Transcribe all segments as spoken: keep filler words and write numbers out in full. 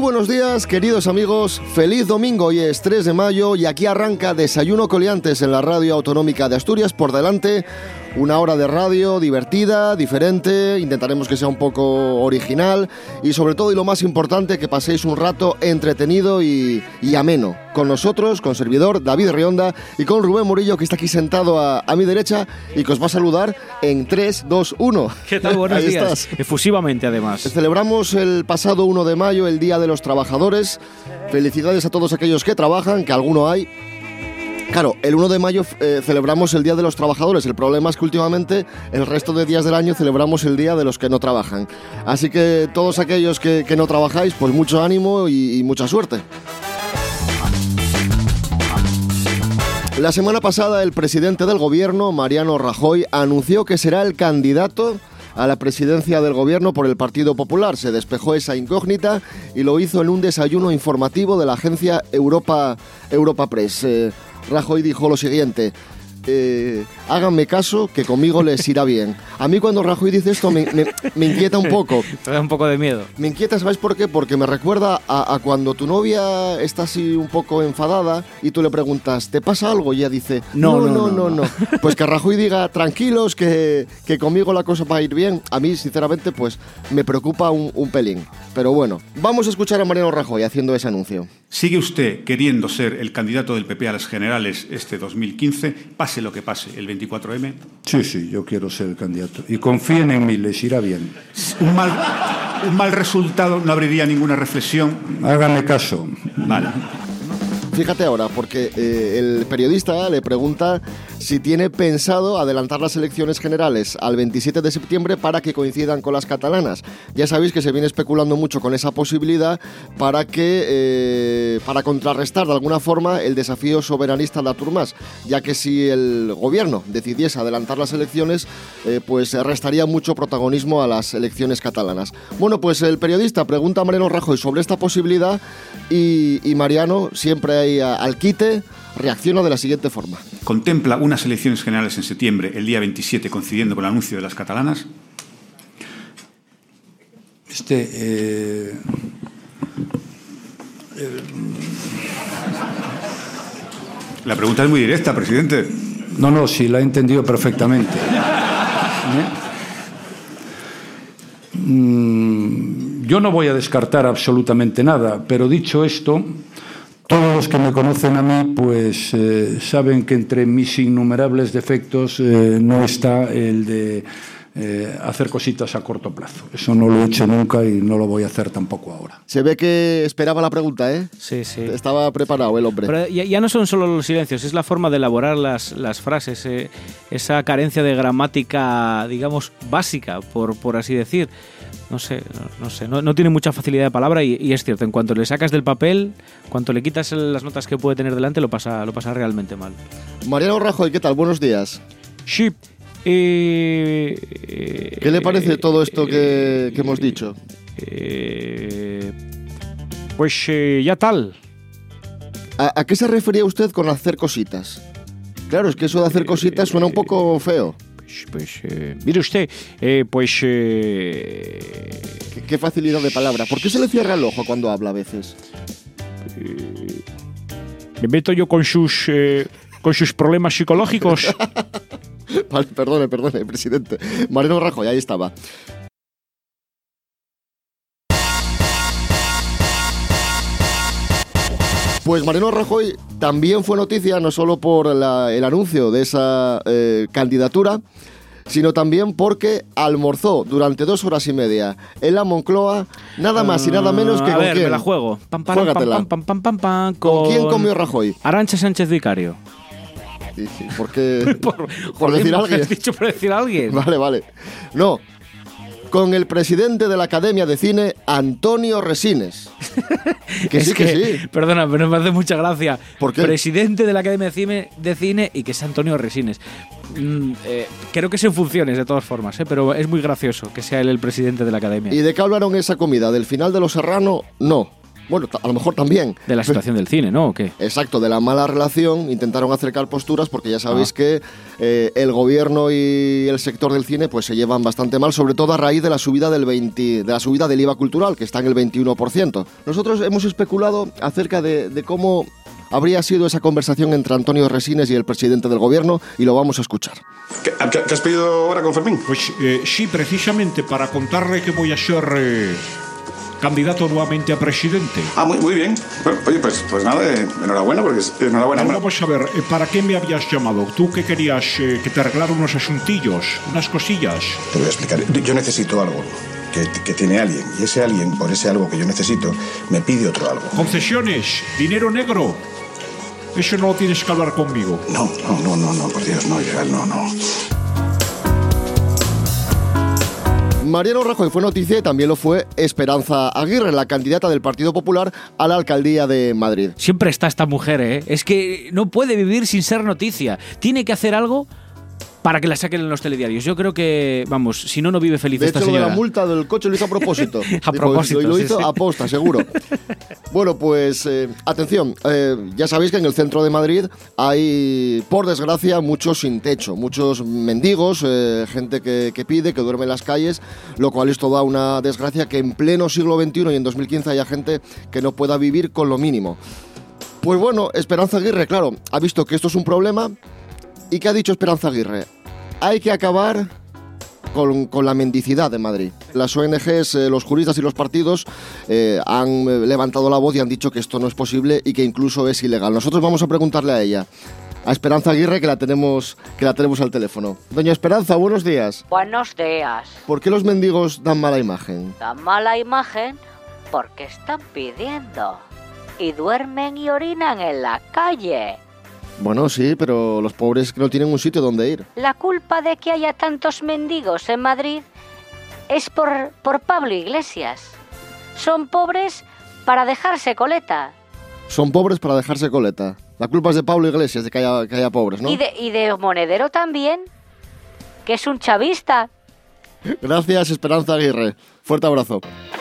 buenos días, queridos amigos. Feliz domingo, hoy es tres de mayo y aquí arranca Desayuno Coliantes en la Radio Autonómica de Asturias. Por delante, una hora de radio divertida, diferente, intentaremos que sea un poco original y sobre todo, y lo más importante, que paséis un rato entretenido y, y ameno. Con nosotros, con servidor David Rionda y con Rubén Murillo, que está aquí sentado a, a mi derecha y que os va a saludar en tres, dos, uno. ¿Qué tal? Buenos Ahí días. Estás. Efusivamente, además. Celebramos el pasado uno de mayo, el Día de los Trabajadores. Felicidades a todos aquellos que trabajan, que alguno hay. Claro, el uno de mayo eh, celebramos el Día de los Trabajadores. El problema es que últimamente el resto de días del año celebramos el Día de los que no trabajan. Así que todos aquellos que, que no trabajáis, pues mucho ánimo y, y mucha suerte. La semana pasada el presidente del gobierno, Mariano Rajoy, anunció que será el candidato a la presidencia del gobierno por el Partido Popular. Se despejó esa incógnita y lo hizo en un desayuno informativo de la agencia Europa, Europa Press. Eh, Rajoy dijo lo siguiente: eh, háganme caso, que conmigo les irá bien. A mí cuando Rajoy dice esto me, me, me inquieta un poco. Te da un poco de miedo. Me inquieta, ¿sabes por qué? Porque me recuerda a, a cuando tu novia está así un poco enfadada y tú le preguntas, ¿te pasa algo? Y ella dice, no, no, no, no. no, no. Pues que Rajoy diga, tranquilos, que, que conmigo la cosa va a ir bien. A mí, sinceramente, pues me preocupa un, un pelín. Pero bueno, vamos a escuchar a Mariano Rajoy haciendo ese anuncio. ¿Sigue usted queriendo ser el candidato del P P a las generales este dos mil quince, pase lo que pase, el veinticuatro eme? Sí, sí, yo quiero ser el candidato. Y confíen en mí, les irá bien. Un mal, un mal resultado no abriría ninguna reflexión. Háganme caso. Vale. Fíjate ahora, porque eh, el periodista le pregunta si tiene pensado adelantar las elecciones generales al veintisiete de septiembre para que coincidan con las catalanas. Ya sabéis que se viene especulando mucho con esa posibilidad para que eh, para contrarrestar de alguna forma el desafío soberanista de Artur Mas, ya que si el gobierno decidiese adelantar las elecciones, eh, pues restaría mucho protagonismo a las elecciones catalanas. Bueno, pues el periodista pregunta a Mariano Rajoy sobre esta posibilidad y, y Mariano, siempre hay al quite, reacciona de la siguiente forma. ¿Contempla unas elecciones generales en septiembre, el día veintisiete, coincidiendo con el anuncio de las catalanas? Este... Eh, eh, la pregunta es muy directa, presidente. No, no, sí, la he entendido perfectamente. ¿Eh? Mm, yo no voy a descartar absolutamente nada, pero dicho esto, todos los que me conocen a mí, pues eh, saben que entre mis innumerables defectos eh, no está el de eh, hacer cositas a corto plazo. Eso no lo he hecho nunca y no lo voy a hacer tampoco ahora. Se ve que esperaba la pregunta, ¿eh? Sí, sí. Estaba preparado el hombre. Pero ya, ya no son solo los silencios, es la forma de elaborar las, las frases, eh, esa carencia de gramática, digamos, básica, por, por así decir. No sé, no, no sé, no, no tiene mucha facilidad de palabra y, y es cierto, en cuanto le sacas del papel, cuanto le quitas las notas que puede tener delante, lo pasa, lo pasa realmente mal. Mariano Rajoy, ¿qué tal? Buenos días. Sí. Eh, ¿Qué le parece eh, todo esto que, eh, que hemos dicho? Eh, pues eh, ya tal. ¿A, ¿A qué se refería usted con hacer cositas? Claro, es que eso de hacer cositas suena un poco feo. Pues, pues eh, mire usted, eh, pues... Eh, ¿Qué, qué facilidad de palabra. ¿Por qué se le cierra el ojo cuando habla a veces? Eh, me meto yo con sus, eh, con sus problemas psicológicos. Vale, perdone, perdone, presidente. Mariano Rajoy, ahí estaba. Pues Mariano Rajoy también fue noticia no solo por la, el anuncio de esa eh, candidatura, sino también porque almorzó durante dos horas y media en la Moncloa, nada más y nada menos que a con ver, quién. me la juego. Pam, pam, Juégatela. pam, pam, pam, pam, pam, ¿Con... con quién comió Rajoy? Arantxa Sánchez Vicario. Sí, sí, ¿por qué? por, por decir a alguien. ¿Has dicho por decir a alguien? Vale, vale. No, con el presidente de la Academia de Cine, Antonio Resines. Que es sí, que, que sí. Perdona, pero me hace mucha gracia. ¿Por qué? Presidente de la Academia de Cine, de Cine y que es Antonio Resines. Mm, eh, creo que es en funciones, de todas formas, ¿eh? Pero es muy gracioso que sea él el presidente de la Academia. ¿Y de qué hablaron esa comida? ¿Del final de Los Serrano? No. Bueno, a lo mejor también. De la situación del cine, ¿no? ¿O qué? Exacto, de la mala relación. Intentaron acercar posturas porque ya sabéis ah. que eh, el gobierno y el sector del cine pues se llevan bastante mal, sobre todo a raíz de la subida del veinte, de la subida del I V A cultural, que está en el veintiuno por ciento. Nosotros hemos especulado acerca de, de cómo habría sido esa conversación entre Antonio Resines y el presidente del gobierno, y lo vamos a escuchar. ¿Qué, qué, qué has pedido ahora con Fermín? Pues eh, sí, precisamente para contarle que voy a ser eh, candidato nuevamente a presidente. Ah, muy, muy bien. Bueno, oye, pues, pues nada, eh, enhorabuena, porque es, enhorabuena. Ahora vamos a ver, eh, ¿para qué me habías llamado? ¿Tú que querías eh, que te arreglara unos asuntillos, unas cosillas? Te voy a explicar. Yo necesito algo que, que tiene alguien, y ese alguien, por ese algo que yo necesito, me pide otro algo. Concesiones, dinero negro. Eso no lo tienes que hablar conmigo. No, no, no, no, no, por Dios, no, Gerald, no, no. Mariano Rajoy fue noticia y también lo fue Esperanza Aguirre, la candidata del Partido Popular a la alcaldía de Madrid. Siempre está esta mujer, ¿eh? Es que no puede vivir sin ser noticia. Tiene que hacer algo para que la saquen en los telediarios. Yo creo que, vamos, si no, no vive feliz de esta hecho, señora. De la multa del coche lo hizo a propósito. a propósito, Lo, lo hizo sí, sí. a posta, seguro. Bueno, pues, eh, atención, eh, ya sabéis que en el centro de Madrid hay, por desgracia, muchos sin techo, muchos mendigos, eh, gente que, que pide, que duerme en las calles, lo cual es toda una desgracia que en pleno siglo veintiuno y en dos mil quince haya gente que no pueda vivir con lo mínimo. Pues bueno, Esperanza Aguirre, claro, ha visto que esto es un problema. ¿Y qué ha dicho Esperanza Aguirre? Hay que acabar con, con la mendicidad de Madrid. Las O N Ges, eh, los juristas y los partidos eh, han levantado la voz y han dicho que esto no es posible y que incluso es ilegal. Nosotros vamos a preguntarle a ella, a Esperanza Aguirre, que la tenemos, que la tenemos al teléfono. Doña Esperanza, buenos días. Buenos días. ¿Por qué los mendigos dan mala imagen? Dan mala imagen porque están pidiendo y duermen y orinan en la calle. Bueno, sí, pero los pobres que no tienen un sitio donde ir. La culpa de que haya tantos mendigos en Madrid es por, por Pablo Iglesias. Son pobres para dejarse coleta. Son pobres para dejarse coleta. La culpa es de Pablo Iglesias, de que haya, que haya pobres, ¿no? Y de, y de Monedero también, que es un chavista. Gracias, Esperanza Aguirre. Fuerte abrazo.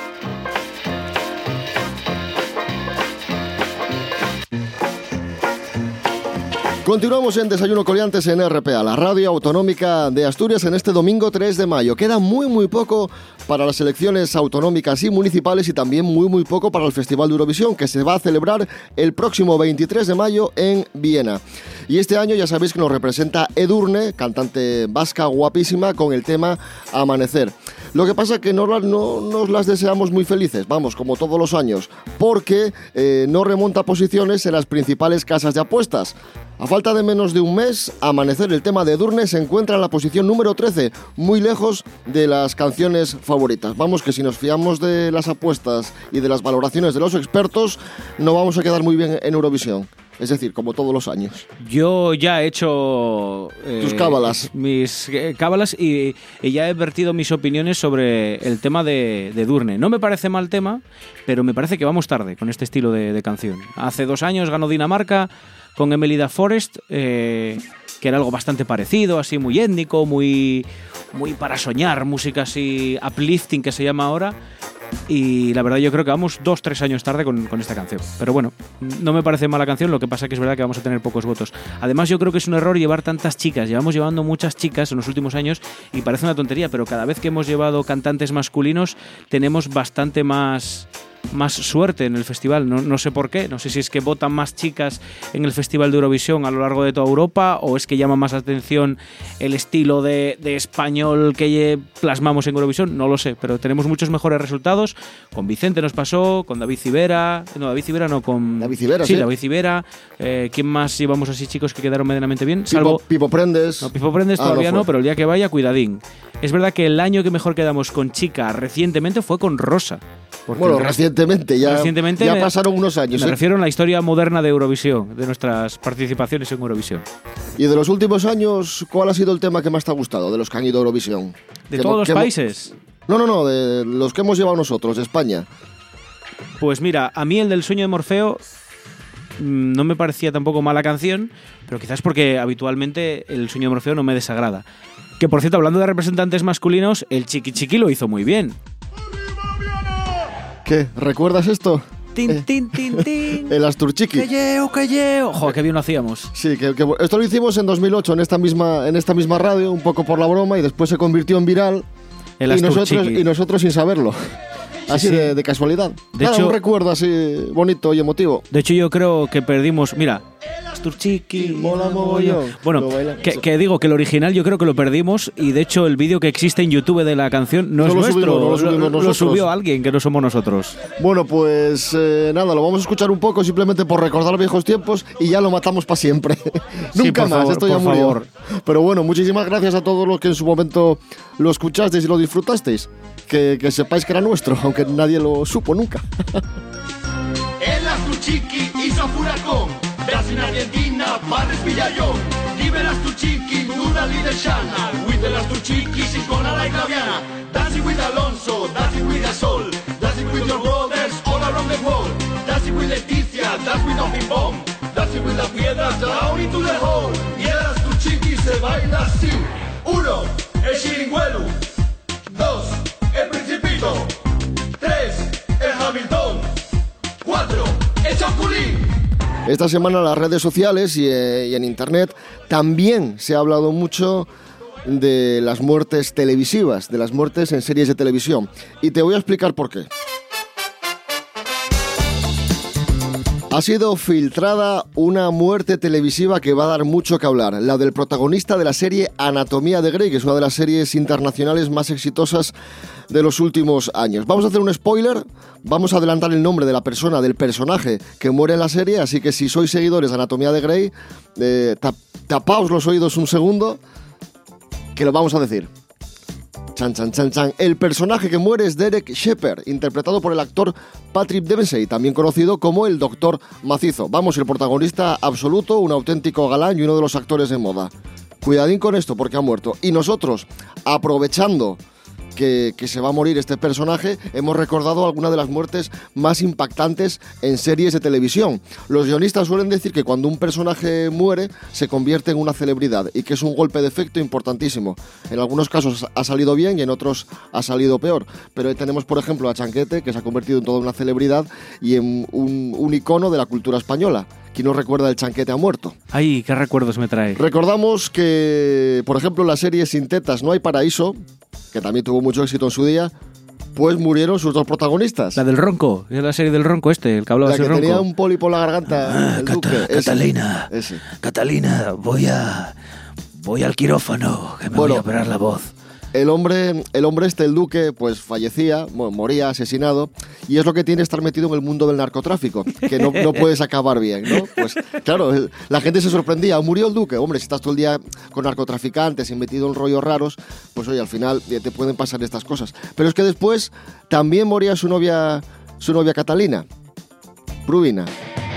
Continuamos en Desayuno Coliantes en R P A, la radio autonómica de Asturias, en este domingo tres de mayo. Queda muy muy poco para las elecciones autonómicas y municipales y también muy muy poco para el Festival de Eurovisión, que se va a celebrar el próximo veintitrés de mayo en Viena. Y este año ya sabéis que nos representa Edurne, cantante vasca guapísima, con el tema Amanecer. Lo que pasa es que no, no nos las deseamos muy felices, vamos, como todos los años, porque eh, no remonta posiciones en las principales casas de apuestas. A falta de menos de un mes, Amanecer, el tema de Edurne, se encuentra en la posición número trece, muy lejos de las canciones favoritas. Vamos, que si nos fiamos de las apuestas y de las valoraciones de los expertos, no vamos a quedar muy bien en Eurovisión. Es decir, como todos los años. Yo ya he hecho... Eh, Tus cábalas. Mis eh, cábalas y, y ya he vertido mis opiniones sobre el tema de, de Edurne. No me parece mal tema, pero me parece que vamos tarde con este estilo de, de canción. Hace dos años ganó Dinamarca con Emelida Forest, eh, que era algo bastante parecido, así muy étnico, muy, muy para soñar, música así uplifting que se llama ahora. Y la verdad yo creo que vamos dos, tres años tarde con, con esta canción. Pero bueno, no me parece mala canción, lo que pasa que es verdad que vamos a tener pocos votos. Además yo creo que es un error llevar tantas chicas. Llevamos llevando muchas chicas en los últimos años y parece una tontería, pero cada vez que hemos llevado cantantes masculinos tenemos bastante más... más suerte en el festival, no, no sé por qué, no sé si es que votan más chicas en el Festival de Eurovisión a lo largo de toda Europa o es que llama más atención el estilo de, de español que plasmamos en Eurovisión, no lo sé, pero tenemos muchos mejores resultados. Con Vicente nos pasó, con David Civera, no, David Civera no, con... David Civera, sí. sí. David Civera, eh, ¿quién más llevamos así chicos que quedaron medianamente bien? Pipo, Salvo... Pipo Prendes. No, Pipo Prendes ah, todavía no, no, pero el día que vaya, cuidadín. Es verdad que el año que mejor quedamos con chica recientemente fue con Rosa. Bueno, recientemente, ya, recientemente ya me, pasaron unos años. Me ¿eh? refiero a la historia moderna de Eurovisión, de nuestras participaciones en Eurovisión. Y de los últimos años, ¿cuál ha sido el tema que más te ha gustado de los que han ido a Eurovisión? ¿De todos los países? No, no, no, de los que hemos llevado nosotros, de España. Pues mira, a mí el del Sueño de Morfeo no me parecía tampoco mala canción, pero quizás porque habitualmente el Sueño de Morfeo no me desagrada. Que por cierto, hablando de representantes masculinos, el Chiqui Chiqui lo hizo muy bien. ¿Qué? ¿Recuerdas esto? Tin, tin, tin, tin. El Asturchiqui. ¡Que lleo, que lleo! Joder, qué bien lo hacíamos. Sí, que, que esto lo hicimos en dos mil ocho en esta misma en esta misma radio, un poco por la broma, y después se convirtió en viral. El y nosotros Asturchiqui. y nosotros sin saberlo. Así sí. de, de casualidad. De Nada, hecho- un recuerdo así bonito y emotivo. De hecho, yo creo que perdimos. Mira, Asturchiqui, mola mogollón. Bueno, Lo bailan. que, que digo que el original yo creo que lo perdimos y de hecho el vídeo que existe en YouTube de la canción no, No es lo nuestro. subimos, no lo subimos lo nosotros. subió alguien que no somos nosotros. Bueno, pues eh, nada, lo vamos a escuchar un poco simplemente por recordar viejos tiempos y ya lo matamos para siempre. Nunca por más, favor, esto ya por murió. favor. Pero bueno, muchísimas gracias a todos los que en su momento lo escuchasteis y lo disfrutasteis. Que, que sepáis que era nuestro, aunque nadie lo supo nunca. El Asturchiqui hizo furacón. Brasil in Argentina, Padres Villallón. Vive el Asturchiqui, Dura Lideshana. With el Asturchiqui, Ciscona la Claviana. Dancing with Alonso, dancing with Gasol. Dancing with your brothers all around the world. Dancing with Leticia, dancing with Nothing Bomb. Dancing with la piedra down into the hole. Y el Asturchiqui se baila así. Uno, el Chiringuelo. Dos, el Principito. Tres, el Hamilton. Cuatro, el Chapulín. Esta semana en las redes sociales y, eh, y en internet también se ha hablado mucho de las muertes televisivas, de las muertes en series de televisión. Y te voy a explicar por qué. Ha sido filtrada una muerte televisiva que va a dar mucho que hablar, la del protagonista de la serie Anatomía de Grey, que es una de las series internacionales más exitosas de los últimos años. Vamos a hacer un spoiler, vamos a adelantar el nombre de la persona, del personaje que muere en la serie, así que si sois seguidores de Anatomía de Grey, eh, tap, tapaos los oídos un segundo, que lo vamos a decir. Chan, chan, chan, chan. El personaje que muere es Derek Shepherd, interpretado por el actor Patrick Dempsey, también conocido como el Doctor Macizo. Vamos, el protagonista absoluto, un auténtico galán y uno de los actores de moda. Cuidadín con esto porque ha muerto. Y nosotros, aprovechando que, que se va a morir este personaje, hemos recordado algunas de las muertes más impactantes en series de televisión. Los guionistas suelen decir que cuando un personaje muere se convierte en una celebridad y que es un golpe de efecto importantísimo. En algunos casos ha salido bien y en otros ha salido peor. Pero ahí tenemos, por ejemplo, a Chanquete, que se ha convertido en toda una celebridad y en un, un icono de la cultura española. ¿Quién nos recuerda el Chanquete ha muerto? Ay, qué recuerdos me trae. Recordamos que, por ejemplo, en la serie Sin Tetas No Hay Paraíso, que también tuvo mucho éxito en su día, pues murieron sus dos protagonistas. La del ronco, es la serie del ronco este, el que hablaba La así que ronco. tenía un pólipo en la garganta, Ah, el Cata- duque. ese. Catalina, Ese. Catalina, voy a voy al quirófano, que me Bueno. voy a operar la voz. El hombre, el hombre este, el duque, pues fallecía, bueno, moría, asesinado, y es lo que tiene estar metido en el mundo del narcotráfico, que no, no puedes acabar bien, ¿no? Pues claro, el- la gente se sorprendía, murió el duque, hombre, si estás todo el día con narcotraficantes y metido en rollos raros, pues oye, al final eh, te pueden pasar estas cosas. Pero es que después también moría su novia, su novia Catalina, Brubina.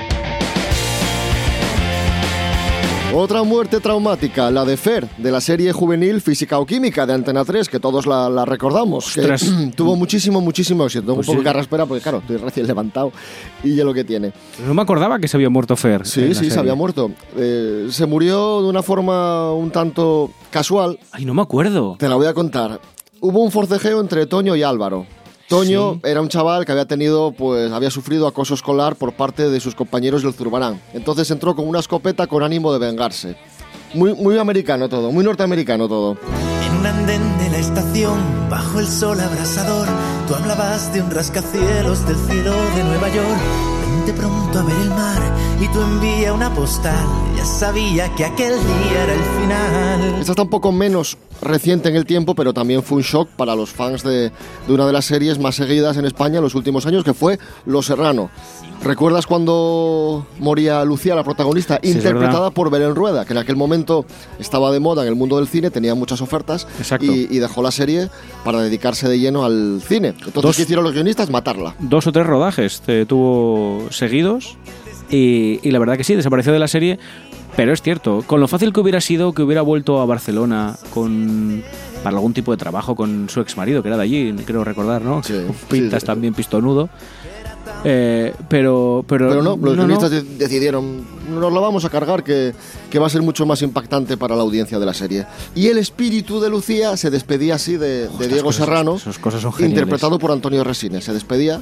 Otra muerte traumática, la de Fer, de la serie juvenil Física o Química de Antena tres, que todos la, la recordamos. Que Ostras. tuvo muchísimo, muchísimo éxito. Pues un poco sí. carraspera, porque claro, estoy recién levantado y ya lo que tiene. No me acordaba que se había muerto Fer. Sí, en la sí, se serie. había muerto. Eh, se murió de una forma un tanto casual. Ay, no me acuerdo. Te la voy a contar. Hubo un forcejeo entre Toño y Álvaro. Toño Sí. era un chaval que había tenido, pues, había sufrido acoso escolar por parte de sus compañeros del Zurbarán. Entonces entró con una escopeta con ánimo de vengarse. Muy, muy americano todo, muy norteamericano todo. En un andén de la estación, bajo el sol abrasador, tú hablabas de un rascacielos del cielo de Nueva York. Vente pronto a ver el mar y tú envía una postal. Ya sabía que aquel día era el final. Esta está un poco menos reciente en el tiempo, pero también fue un shock para los fans de, de una de las series más seguidas en España en los últimos años, que fue Los Serrano. ¿Recuerdas cuando moría Lucía, la protagonista, Sí, es interpretada verdad. por Belén Rueda, que en aquel momento estaba de moda en el mundo del cine, tenía muchas ofertas Exacto. y, y dejó la serie para dedicarse de lleno al cine? Entonces, Dos- ¿qué hicieron los guionistas? Matarla. Dos o tres rodajes eh, tuvo seguidos y, y la verdad que sí, desapareció de la serie. Pero es cierto, con lo fácil que hubiera sido que hubiera vuelto a Barcelona con para algún tipo de trabajo con su exmarido, que era de allí, creo recordar, ¿no? Sí, Pintas sí, sí. también pistonudo. Eh, pero, pero, Pero no, los no, guionistas no. de- decidieron, nos la vamos a cargar, que, que va a ser mucho más impactante para la audiencia de la serie. Y el espíritu de Lucía se despedía así de, de Diego cosas- Serrano, esas cosas son geniales. interpretado por Antonio Resines. Se despedía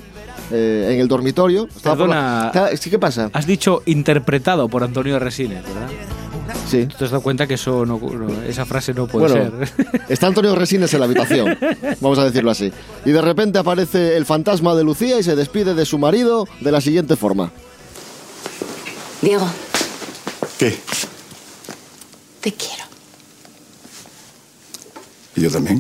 eh, en el dormitorio. Estaba Perdona, por la... ¿Sí, qué pasa? Has dicho interpretado por Antonio Resines, ¿verdad? Sí. ¿Tú te has dado cuenta que eso no, no, esa frase no puede bueno, ser? Está Antonio Resines en la habitación, vamos a decirlo así. Y de repente aparece el fantasma de Lucía y se despide de su marido de la siguiente forma. Diego. ¿Qué? Te quiero. ¿Y yo también?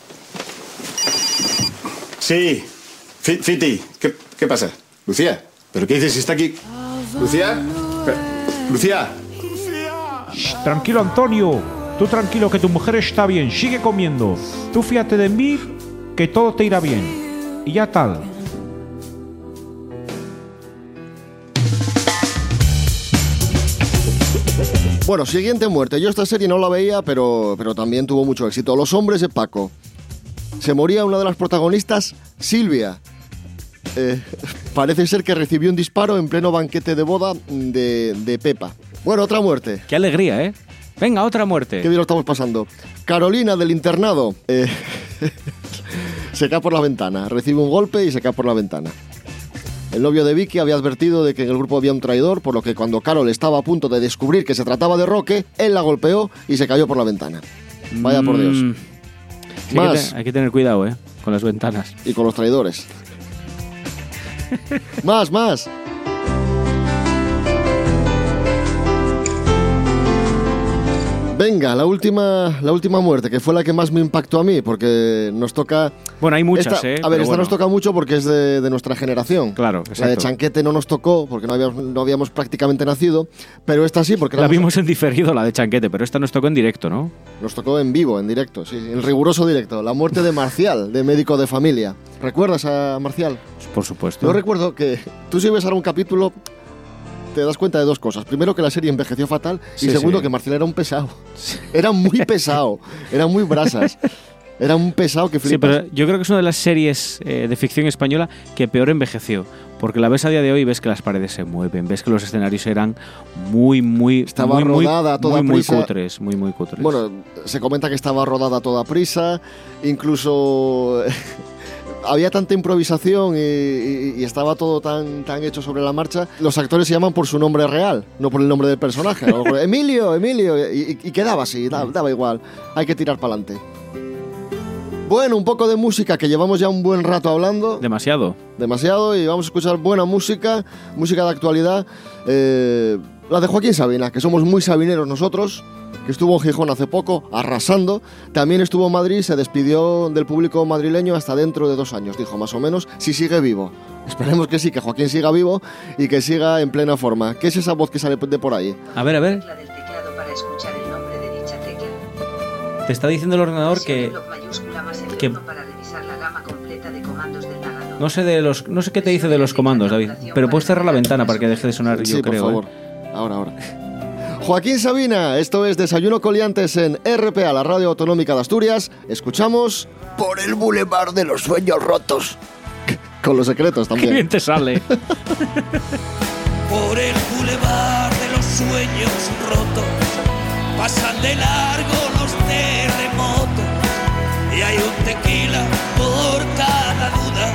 Sí. Fiti, ¿qué, ¿qué pasa? Lucía, ¿pero qué dices si está aquí? ¿Lucía? ¿Lucía? Shh, tranquilo, Antonio. Tú tranquilo, que tu mujer está bien. Sigue comiendo. Tú fíjate de mí, que todo te irá bien. Y ya tal. Bueno, siguiente muerte. Yo esta serie no la veía, pero, pero también tuvo mucho éxito. Los hombres de Paco. Se moría una de las protagonistas, Silvia. Eh, parece ser que recibió un disparo en pleno banquete de boda de, de Pepa. Bueno, otra muerte. Qué alegría, ¿eh? Venga, otra muerte. Qué bien lo estamos pasando. Carolina del internado. Eh, se cae por la ventana. Recibe un golpe y se cae por la ventana. El novio de Vicky había advertido de que en el grupo había un traidor, por lo que cuando Carol estaba a punto de descubrir que se trataba de Roque, él la golpeó y se cayó por la ventana. Vaya por Dios. Mm. Sí, Más. Hay que, te, hay que tener cuidado, ¿eh? Con las ventanas. Y con los traidores. Más, más. Venga, la última, la última muerte, que fue la que más me impactó a mí, porque nos toca... Bueno, hay muchas, esta, ¿eh? A ver, Pero esta bueno. nos toca mucho porque es de, de nuestra generación. Claro, exacto. La de Chanquete no nos tocó porque no habíamos, no habíamos prácticamente nacido, pero esta sí, porque... La nos- vimos en diferido, la de Chanquete, pero esta nos tocó en directo, ¿no? Nos tocó en vivo, en directo, sí, en riguroso directo. La muerte de Marcial, de médico de familia. ¿Recuerdas a Marcial? Por supuesto. Yo recuerdo que tú si ves ahora un capítulo te das cuenta de dos cosas. Primero, que la serie envejeció fatal. Y Sí, segundo, sí. que Marcial era un pesado. Era muy pesado. Era muy brasas. Era un pesado que Sí, flipas. pero yo creo que es una de las series eh, de ficción española que peor envejeció. Porque la ves a día de hoy y ves que las paredes se mueven, ves que los escenarios eran muy, muy, Estaba muy, muy, rodada a toda muy, muy prisa. cutres, muy, muy cutres. Bueno, se comenta que estaba rodada a toda prisa. Incluso... había tanta improvisación y, y- y estaba todo tan, tan hecho sobre la marcha. Los actores se llaman por su nombre real, no por el nombre del personaje. A lo mejor, Emilio, Emilio, y, y- y quedaba así, da- daba igual. Hay que tirar para adelante. Bueno, un poco de música, que llevamos ya un buen rato hablando. Demasiado. Demasiado, y vamos a escuchar buena música, música de actualidad. Eh, la de Joaquín Sabina, que somos muy sabineros nosotros, que estuvo en Gijón hace poco, arrasando. También estuvo en Madrid, se despidió del público madrileño hasta dentro de dos años, dijo más o menos, si sigue vivo. Esperemos que sí, que Joaquín siga vivo y que siga en plena forma. ¿Qué es esa voz que sale de por ahí? A ver, a ver. del teclado para escuchar el nombre de dicha tecla. Te está diciendo el ordenador que... Bloc mayúscula más el que- uno para revisar la gama completa de comandos del navegador. No sé de los, no sé qué te dice de los comandos, David, pero puedes cerrar la ventana para que deje de sonar, yo Sí, creo. por favor. ¿eh? Ahora, ahora. Joaquín Sabina, esto es Desayuno Coliantes en R P A, la Radio Autonómica de Asturias. Escuchamos Por el bulevar de los sueños rotos. con los secretos Qué también. bien te sale. Por el bulevar de los sueños rotos pasan de largo los terremotos y hay un tequila por cada duda.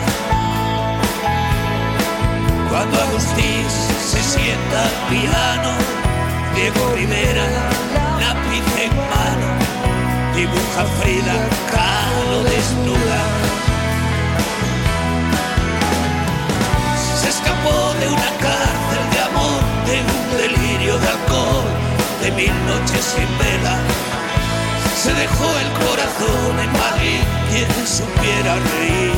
Cuando Agustín se sienta al piano, Diego Rivera, lápiz en mano, dibuja a Frida Kahlo desnuda. Se escapó de una cárcel de amor, de un delirio de alcohol, de mil noches sin vela. Se dejó el corazón en Madrid, quien supiera reír.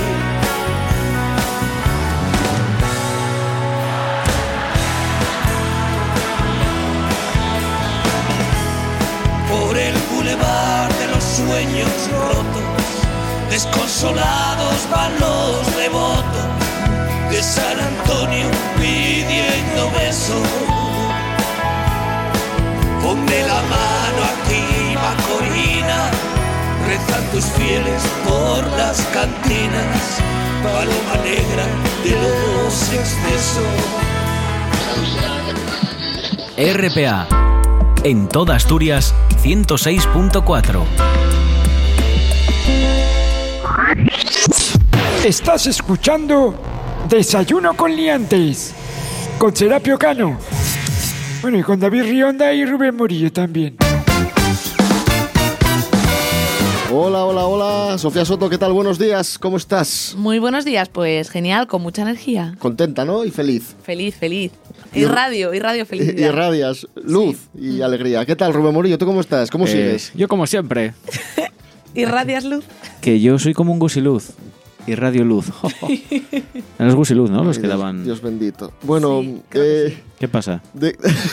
Por el bulevar de los sueños rotos, desconsolados van los devotos de San Antonio pidiendo besos. Ponme la mano aquí, Macorina, rezan tus fieles por las cantinas, paloma negra de los excesos. R P A, en toda Asturias, ciento seis punto cuatro. Estás escuchando Desayuno con liantes. Con Serapio Cano. Bueno, y con David Rionda y Rubén Morillo también. Hola, hola, hola. Sofía Soto, ¿qué tal? Buenos días, ¿cómo estás? Muy buenos días, pues genial, con mucha energía. Contenta, ¿no? Y feliz. Feliz, feliz. Y radio, y radio felicidad. Y, y radias luz sí. y alegría. ¿Qué tal, Rubén Morillo? ¿Tú cómo estás? ¿Cómo eh, sigues? Yo como siempre. ¿Y radias luz? Que yo soy como un gusiluz. Y Radio Luz. Los Gusiluz, ¿no? Los Ay, que Dios, daban... Dios bendito. Bueno, sí, eh, sí. ¿Qué pasa? De...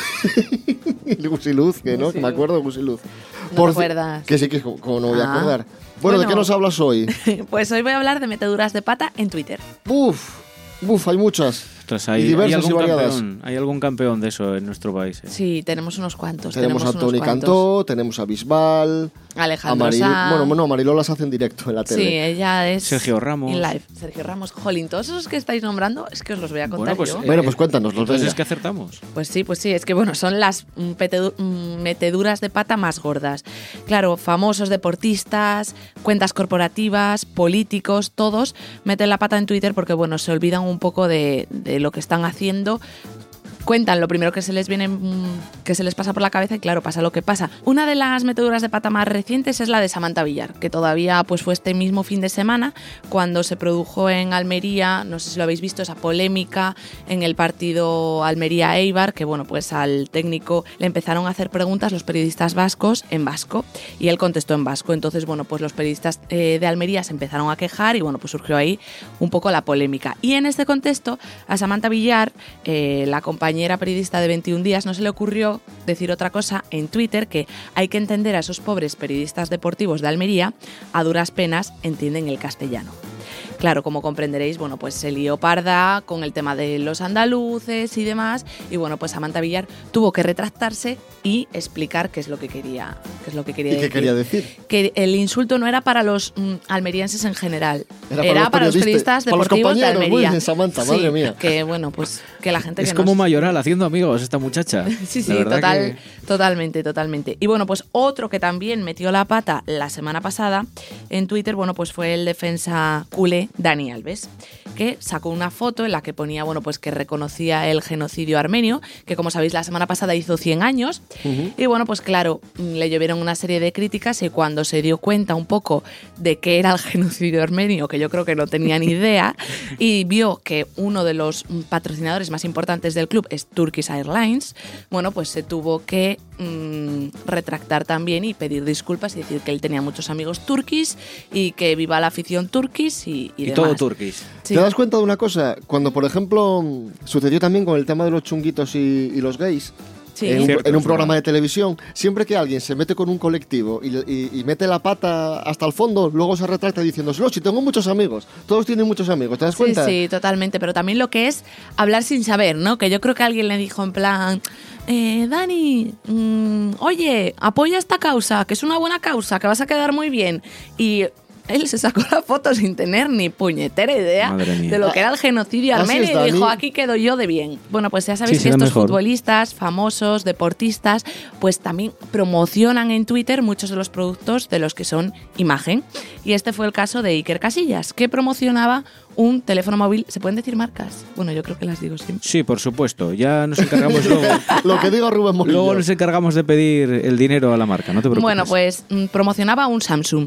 El Gusiluz, que no, Gusiluz. que me acuerdo de Gusiluz. ¿No Por te acuerdas? Que sí, que como no voy a Ah. acordar. Bueno, Bueno. ¿de qué nos hablas hoy? Pues hoy voy a hablar de meteduras de pata en Twitter. Uf, uf, hay muchas. Ostras, hay, y diversas hay algún y variadas. Campeón, hay algún campeón de eso en nuestro país. ¿eh? Sí, tenemos unos cuantos. Tenemos, tenemos a Tony unos cuantos. Cantó, tenemos a Bisbal, Alejandro a Maril... Sanz. Bueno, no, Mariló las hace en directo en la tele. Sí, ella es... Sergio Ramos. In live. Sergio Ramos, jolín, todos esos que estáis nombrando es que os los voy a contar Bueno, pues, yo. eh, Bueno, pues cuéntanos, los Entonces venga. es que acertamos. Pues sí, pues sí, es que bueno, son las mm, petedu- mm, meteduras de pata más gordas. Claro, famosos deportistas, cuentas corporativas, políticos, todos meten la pata en Twitter porque bueno, se olvidan un poco de, de lo que están haciendo. Cuentan lo primero que se les viene, que se les pasa por la cabeza y claro, pasa lo que pasa. Una de las meteduras de pata más recientes es la de Samantha Villar, que todavía pues fue este mismo fin de semana cuando se produjo en Almería, no sé si lo habéis visto, esa polémica en el partido Almería-Eibar, que bueno, pues al técnico le empezaron a hacer preguntas los periodistas vascos en vasco y él contestó en vasco. Entonces, bueno, pues los periodistas eh, de Almería se empezaron a quejar y bueno, pues surgió ahí un poco la polémica. Y en este contexto, a Samantha Villar, eh, la compañera periodista de veintiún días, no se le ocurrió decir otra cosa en Twitter, que hay que entender a esos pobres periodistas deportivos de Almería, a duras penas entienden el castellano. Claro, como comprenderéis, bueno, pues se lió parda con el tema de los andaluces y demás, y bueno, pues Samantha Villar tuvo que retractarse y explicar qué es lo que quería, qué es lo que quería ¿Y decir. qué quería decir? Que el insulto no era para los mm, almerienses en general, Era era, para los para los periodistas para los deportivos de compañeros, Almería. muy bien, Samantha, Sí, madre mía. que bueno, pues que la gente Es que como nos... Mayoral haciendo amigos esta muchacha. Sí, sí, La verdad total, que- totalmente, totalmente. Y bueno, pues otro que también metió la pata la semana pasada en Twitter, bueno, pues fue el defensa culé Dani Alves, que sacó una foto en la que ponía, bueno, pues que reconocía el genocidio armenio, que como sabéis la semana pasada hizo cien años. Uh-huh. Y bueno, pues claro, le llovieron una serie de críticas y cuando se dio cuenta un poco de qué era el genocidio armenio, que yo creo que no tenía ni idea, y vio que uno de los patrocinadores más importantes del club es Turkish Airlines, bueno, pues se tuvo que mmm, retractar también y pedir disculpas y decir que él tenía muchos amigos turquis y que viva la afición turquis y, y, Y demás. todo turquís. Sí. ¿Te das cuenta de una cosa? Cuando, por ejemplo, sucedió también con el tema de los chunguitos y, y los gays, Sí. en un, Cierto, en un es programa verdad. de televisión, siempre que alguien se mete con un colectivo y, y- y mete la pata hasta el fondo, luego se retracta diciendo, no, si tengo muchos amigos, todos tienen muchos amigos, ¿te das cuenta? Sí, sí, totalmente. Pero también lo que es hablar sin saber, ¿no? Que yo creo que alguien le dijo en plan, eh, Dani, mmm, oye, apoya esta causa, que es una buena causa, que vas a quedar muy bien. Y él se sacó la foto sin tener ni puñetera idea Madre mía. de lo que era el genocidio Así armenio es, y Dani. dijo, aquí quedo yo de bien. Bueno, pues ya sabéis Sí, que será estos mejor. futbolistas famosos, deportistas, pues también promocionan en Twitter muchos de los productos de los que son imagen. Y este fue el caso de Iker Casillas, que promocionaba un teléfono móvil. ¿Se pueden decir marcas? Bueno, yo creo que las digo siempre. Sí, por supuesto. Ya nos encargamos luego. Lo que diga Rubén Morillo. Luego nos encargamos de pedir el dinero a la marca, no te preocupes. Bueno, pues mm, promocionaba un Samsung.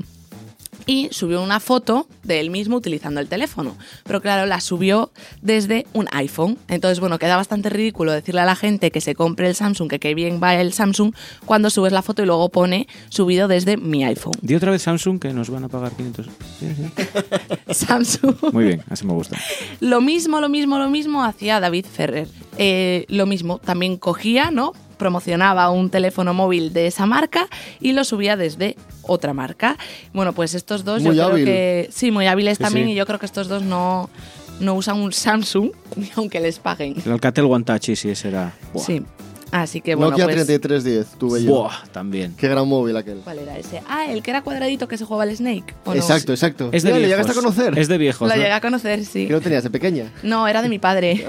Y subió una foto de él mismo utilizando el teléfono. Pero claro, la subió desde un iPhone. Entonces, bueno, queda bastante ridículo decirle a la gente que se compre el Samsung, que qué bien va el Samsung, cuando subes la foto y luego pone subido desde mi iPhone. Di otra vez Samsung que nos van a pagar quinientos. Sí, sí. Samsung. Muy bien, así me gusta. Lo mismo, lo mismo, lo mismo hacía David Ferrer. Eh, lo mismo, también cogía, ¿no? Promocionaba un teléfono móvil de esa marca y lo subía desde otra marca. Bueno, pues estos dos Muy yo hábil. creo que... Sí, muy hábiles Sí, también sí. y yo creo que estos dos no, no usan un Samsung ni aunque les paguen. El Alcatel One Touch, sí, ese era. Buah. Sí, así que bueno, Nokia pues... treinta y tres diez, tuve yo. Buah, también. Qué gran móvil aquel. ¿Cuál era ese? Ah, el que era cuadradito que se jugaba al Snake. ¿o no? Exacto, exacto. Es de Ya, ¿le viejos. llegaste a conocer? Es de viejos. Lo ¿no? llegué a conocer, sí. ¿Qué lo tenías de pequeña? No, era de mi padre.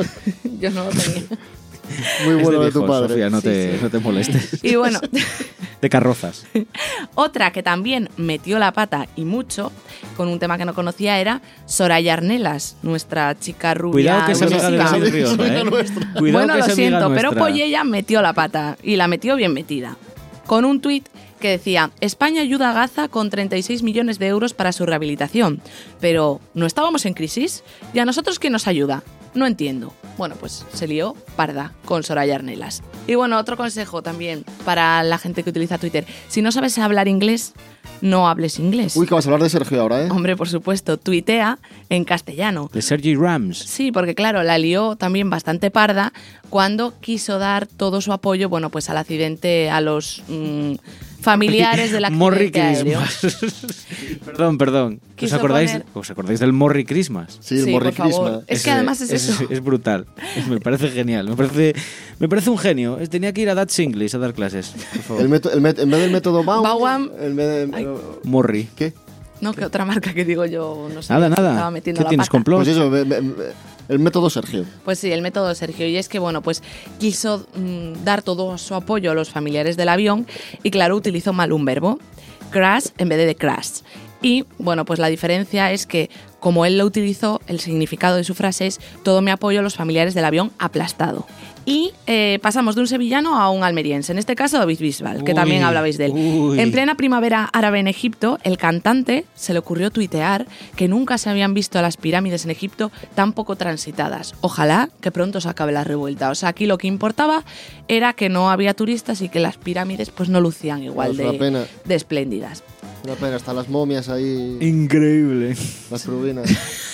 Yo no lo tenía. Muy Es bueno de de, tu viejos, padre. Sofía, no, Sí, te, sí. no te molestes. Y bueno, de carrozas. Otra que también metió la pata y mucho, con un tema que no conocía, era Soraya Arnelas, nuestra chica rubia. Cuidado que es amiga de agresiva. David Rionda, ¿eh? Cuidado Bueno, que lo es amiga siento, pero nuestra. Pollella metió la pata y la metió bien metida. Con un tuit que decía: España ayuda a Gaza con treinta y seis millones de euros para su rehabilitación. Pero, ¿no estábamos en crisis? ¿Y a nosotros quién nos ayuda? No entiendo. Bueno, pues se lió parda con Soraya Arnelas. Y bueno, otro consejo también para la gente que utiliza Twitter. Si no sabes hablar inglés, no hables inglés. Uy, que vas a hablar de Sergio ahora, ¿eh? Hombre, por supuesto, tuitea en castellano. De Sergi Rams. Sí, porque claro, la lió también bastante parda cuando quiso dar todo su apoyo, bueno, pues al accidente, a los mmm, familiares del accidente Morri aéreo. Christmas. perdón, perdón. ¿Os Quiso acordáis, poner- ¿Os acordáis del Morri Christmas? Sí, el Sí, Morri por favor. Christmas. Es que además es eso. Es, brutal. Me parece genial. Me parece, me parece un genio. Es- Tenía que ir a Dutch English a dar clases. Por favor. El meto- el met- en vez del método Bauman, Bauman. el me- Ay. Morri. ¿Qué? No, que otra marca que digo yo, no sé. Nada, estaba nada. metiendo ¿Qué la tienes, pata. complot? Pues eso, me- me- me- el método Sergio. Pues sí, el método Sergio. Y es que, bueno, pues quiso mm, dar todo su apoyo a los familiares del avión y, claro, utilizó mal un verbo. Crash en vez de crash. Y, bueno, pues la diferencia es que, como él lo utilizó, el significado de su frase es: todo mi apoyo a los familiares del avión aplastado. Y eh, pasamos de un sevillano a un almeriense, en este caso David Bisbal, que Uy, también hablabais de él. uy. En plena primavera árabe en Egipto, el cantante se le ocurrió tuitear que nunca se habían visto las pirámides en Egipto tan poco transitadas. Ojalá que pronto se acabe la revuelta. O sea, aquí lo que importaba era que no había turistas y que las pirámides pues no lucían igual Es una de, pena. de espléndidas. Una pena, están las momias ahí, Increíble. las peruvinas.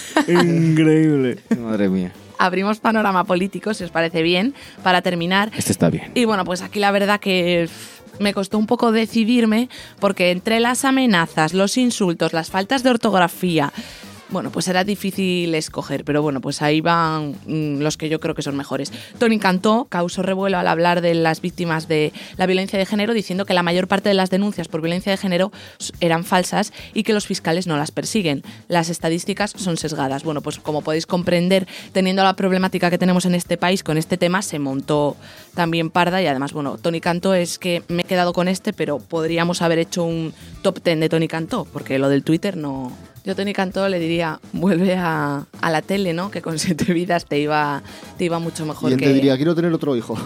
Increíble. Madre mía. Abrimos panorama político, si os parece bien, para terminar. Este está bien. Y bueno, pues aquí la verdad que pff, me costó un poco decidirme, porque entre las amenazas, los insultos, las faltas de ortografía, bueno, pues era difícil escoger, pero bueno, pues ahí van mm, los que yo creo que son mejores. Tony Cantó causó revuelo al hablar de las víctimas de la violencia de género, diciendo que la mayor parte de las denuncias por violencia de género eran falsas y que los fiscales no las persiguen. Las estadísticas son sesgadas. Bueno, pues como podéis comprender, teniendo la problemática que tenemos en este país con este tema, se montó también parda. Y además, bueno, Tony Cantó, es que me he quedado con este, pero podríamos haber hecho un top ten de Tony Cantó, porque lo del Twitter no... Yo a Tony Cantó le diría: vuelve a, a la tele, ¿no? Que con Siete Vidas te iba, te iba mucho mejor Y él que... te diría, quiero tener otro hijo.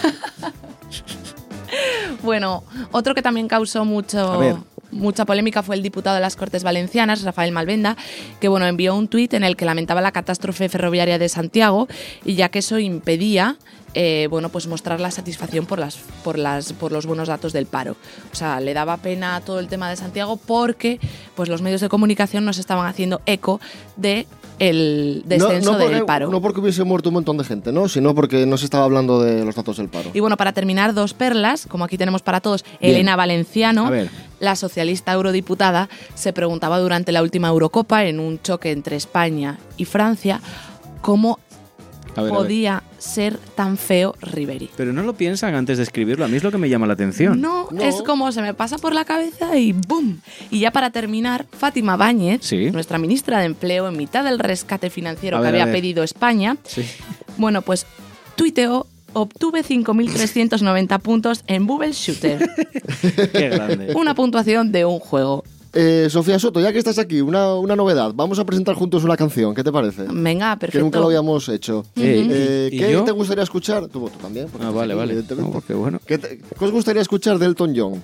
Bueno, otro que también causó A mucho, ver. mucha polémica fue el diputado de las Cortes Valencianas, Rafael Malvenda, que bueno, envió un tuit en el que lamentaba la catástrofe ferroviaria de Santiago, y ya que eso impedía eh, bueno, pues mostrar la satisfacción por, las, por, las, por los buenos datos del paro. O sea, le daba pena todo el tema de Santiago porque pues, los medios de comunicación nos estaban haciendo eco de el descenso no, no porque, del paro. No porque hubiese muerto un montón de gente, ¿no? Sino porque no se estaba hablando de los datos del paro. Y bueno, para terminar, dos perlas, como aquí tenemos para todos. Bien. Elena Valenciano, A ver. la socialista eurodiputada, se preguntaba durante la última Eurocopa, en un choque entre España y Francia, cómo A ver, a ver. podía ser tan feo Ribéry. Pero no lo piensan antes de escribirlo. A mí es lo que me llama la atención. No, es como se me pasa por la cabeza y ¡boom! Y ya para terminar, Fátima Báñez, Sí. nuestra ministra de Empleo, en mitad del rescate financiero A que ver, a había ver. pedido España, Sí. bueno, pues tuiteó: obtuve cinco mil trescientos noventa puntos en Bubble Shooter. Qué grande. Una puntuación de un juego. Eh, Sofía Soto, ya que estás aquí, una, una novedad. Vamos a presentar juntos una canción. ¿Qué te parece? Venga, perfecto. Que nunca lo habíamos hecho. Eh, Eh, ¿y ¿Qué yo? te gustaría escuchar? Tú, tú también. porque Ah, estás vale, aquí, vale. evidentemente. No, qué bueno. ¿Qué, te- qué os gustaría escuchar de Elton John?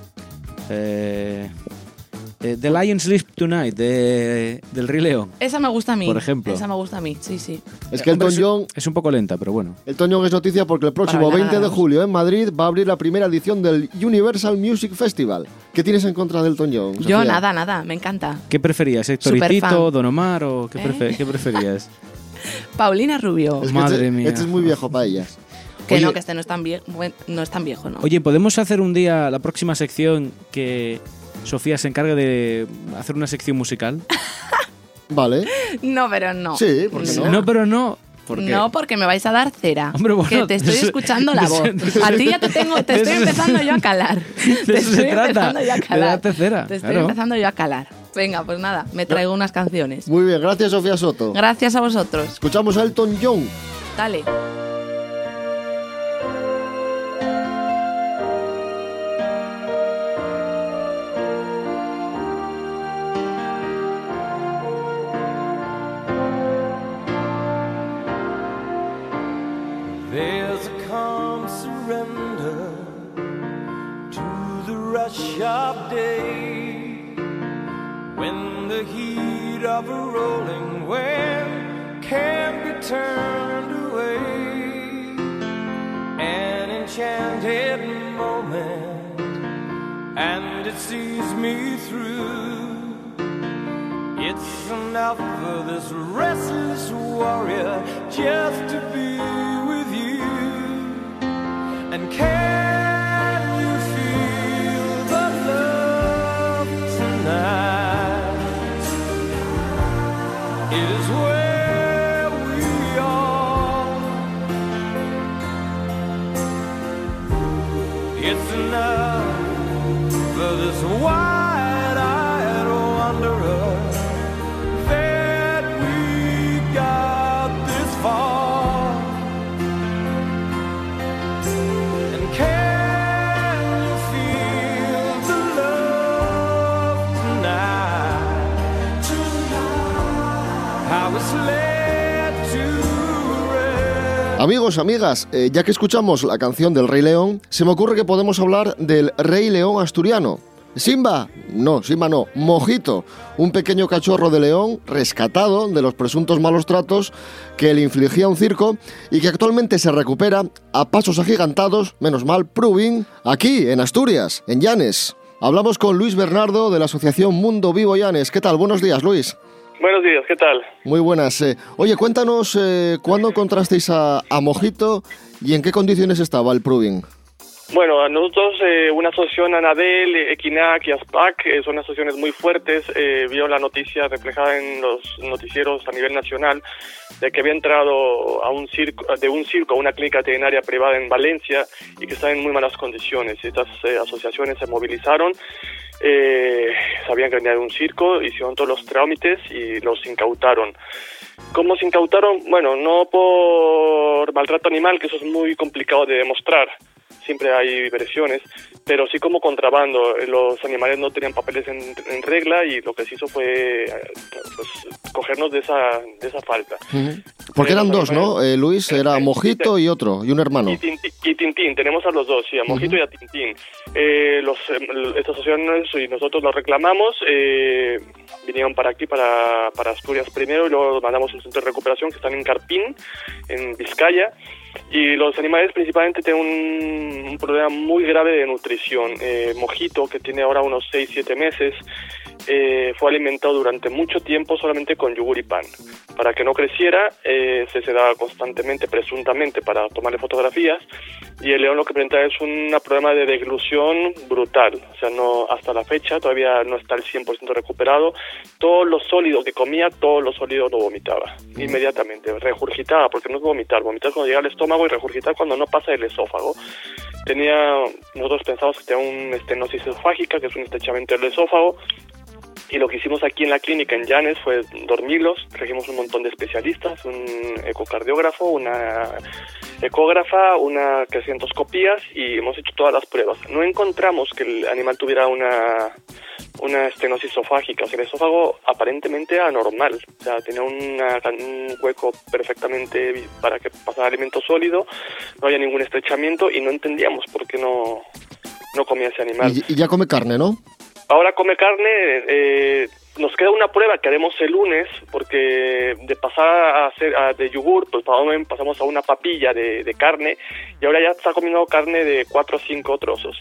Eh, eh, The Lion Sleep Tonight, de, del Rey León. Esa me gusta a mí. Por ejemplo. Esa me gusta a mí, sí, sí. Es que Elton Hombre, John, Es un poco lenta, pero bueno. Elton John es noticia porque el próximo Para bailar veinte de a la julio en Madrid va a abrir la primera edición del Universal Music Festival. ¿Qué tienes en contra de Elton John, Yo Sofía? nada, nada, me encanta. ¿Qué preferías? ¿Héctor y Superfan. Tito, Don Omar o qué, ¿Eh? prefe- qué preferías? Paulina Rubio. Es que Madre este, mía. este es muy viejo para ellas. Que Oye- no, que este no es tan viejo, no es tan viejo, ¿no? Oye, ¿podemos hacer un día la próxima sección que Sofía se encargue de hacer una sección musical? Vale. No, pero no. Sí, ¿por qué no? No, pero no. ¿Por qué? No, porque me vais a dar cera. Hombre, bueno, que te estoy de eso- escuchando la de voz. eso- de eso- A ti ya te tengo, te de estoy eso- empezando yo a calar. de Te eso se estoy trata, empezando yo a de calar. darte cera, Te estoy claro. empezando yo a calar. Venga, pues nada, me traigo unas canciones. Muy bien, gracias Sofía Soto. Gracias a vosotros. Escuchamos a Elton John. Dale. a sharp day, when the heat of a rolling wave can't be turned away, an enchanted moment, and it sees me through. It's enough for this restless warrior just to be with you. And can you feel the love tonight? It is where we are. It's enough for this wide-eyed wanderer. Amigos, amigas, eh, ya que escuchamos la canción del Rey León, se me ocurre que podemos hablar del Rey León asturiano. Simba, no, Simba no, Mojito, un pequeño cachorro de león rescatado de los presuntos malos tratos que le infligía un circo y que actualmente se recupera a pasos agigantados, menos mal, proving, aquí en Asturias, en Llanes. Hablamos con Luis Bernardo de la asociación Mundo Vivo Llanes. ¿Qué tal? Buenos días, Luis. Buenos días, ¿qué tal? Muy buenas. Eh, oye, cuéntanos eh, cuándo encontrasteis a, a Mojito y en qué condiciones estaba el proving. Bueno, a nosotros, eh, una asociación Anadel, Equinac y ASPAC, eh, son asociaciones muy fuertes. Eh, vieron la noticia reflejada en los noticieros a nivel nacional de que había entrado a un circo, de un circo a una clínica veterinaria privada en Valencia y que está en muy malas condiciones. Estas eh, asociaciones se movilizaron, eh, sabían que venía de un circo, hicieron todos los trámites y los incautaron. ¿Cómo se incautaron? Bueno, no por maltrato animal, que eso es muy complicado de demostrar. Siempre hay versiones, pero sí como contrabando. Los animales no tenían papeles en, en regla y lo que se hizo fue pues, cogernos de esa de esa falta. Uh-huh. Porque eran dos, ¿no? Eh, Luis, era Mojito y otro, y un hermano. Y Tintín, y Tintín. Tenemos a los dos, sí, a Mojito uh-huh. y a Tintín. Eh, los, estas asociaciones y nosotros los reclamamos, eh, vinieron para aquí, para, para Asturias primero, y luego mandamos un centro de recuperación que están en Carpín, en Vizcaya. Y los animales principalmente tienen un, un problema muy grave de nutrición. Eh, Mojito, que tiene ahora unos seis siete meses, eh, fue alimentado durante mucho tiempo solamente con yogur y pan. Para que no creciera, eh, se sedaba constantemente, presuntamente, para tomarle fotografías. Y el león lo que presenta es un problema de deglución brutal. O sea, no hasta la fecha todavía no está al cien por ciento recuperado. Todo lo sólido que comía, todo lo sólido lo vomitaba. Mm. Inmediatamente, regurgitaba, porque no es vomitar. Vomitar cuando llega al estómago y regurgitar cuando no pasa el esófago. Tenía, nosotros pensamos que tenía una estenosis esofágica, que es un estrechamiento del esófago. Y lo que hicimos aquí en la clínica en Llanes fue dormirlos, trajimos un montón de especialistas, un ecocardiógrafo, una ecógrafa, una que hacía endoscopías y hemos hecho todas las pruebas. No encontramos que el animal tuviera una, una estenosis esofágica, o sea, el esófago aparentemente anormal, o sea, tenía una, un hueco perfectamente para que pasara alimento sólido, no había ningún estrechamiento y no entendíamos por qué no, no comía ese animal. Y, y ya come carne, ¿no? Ahora come carne, eh, nos queda una prueba que haremos el lunes, porque de pasar a hacer a, de yogur, pues pasamos a una papilla de, de carne, y ahora ya está comiendo carne de cuatro o cinco trozos.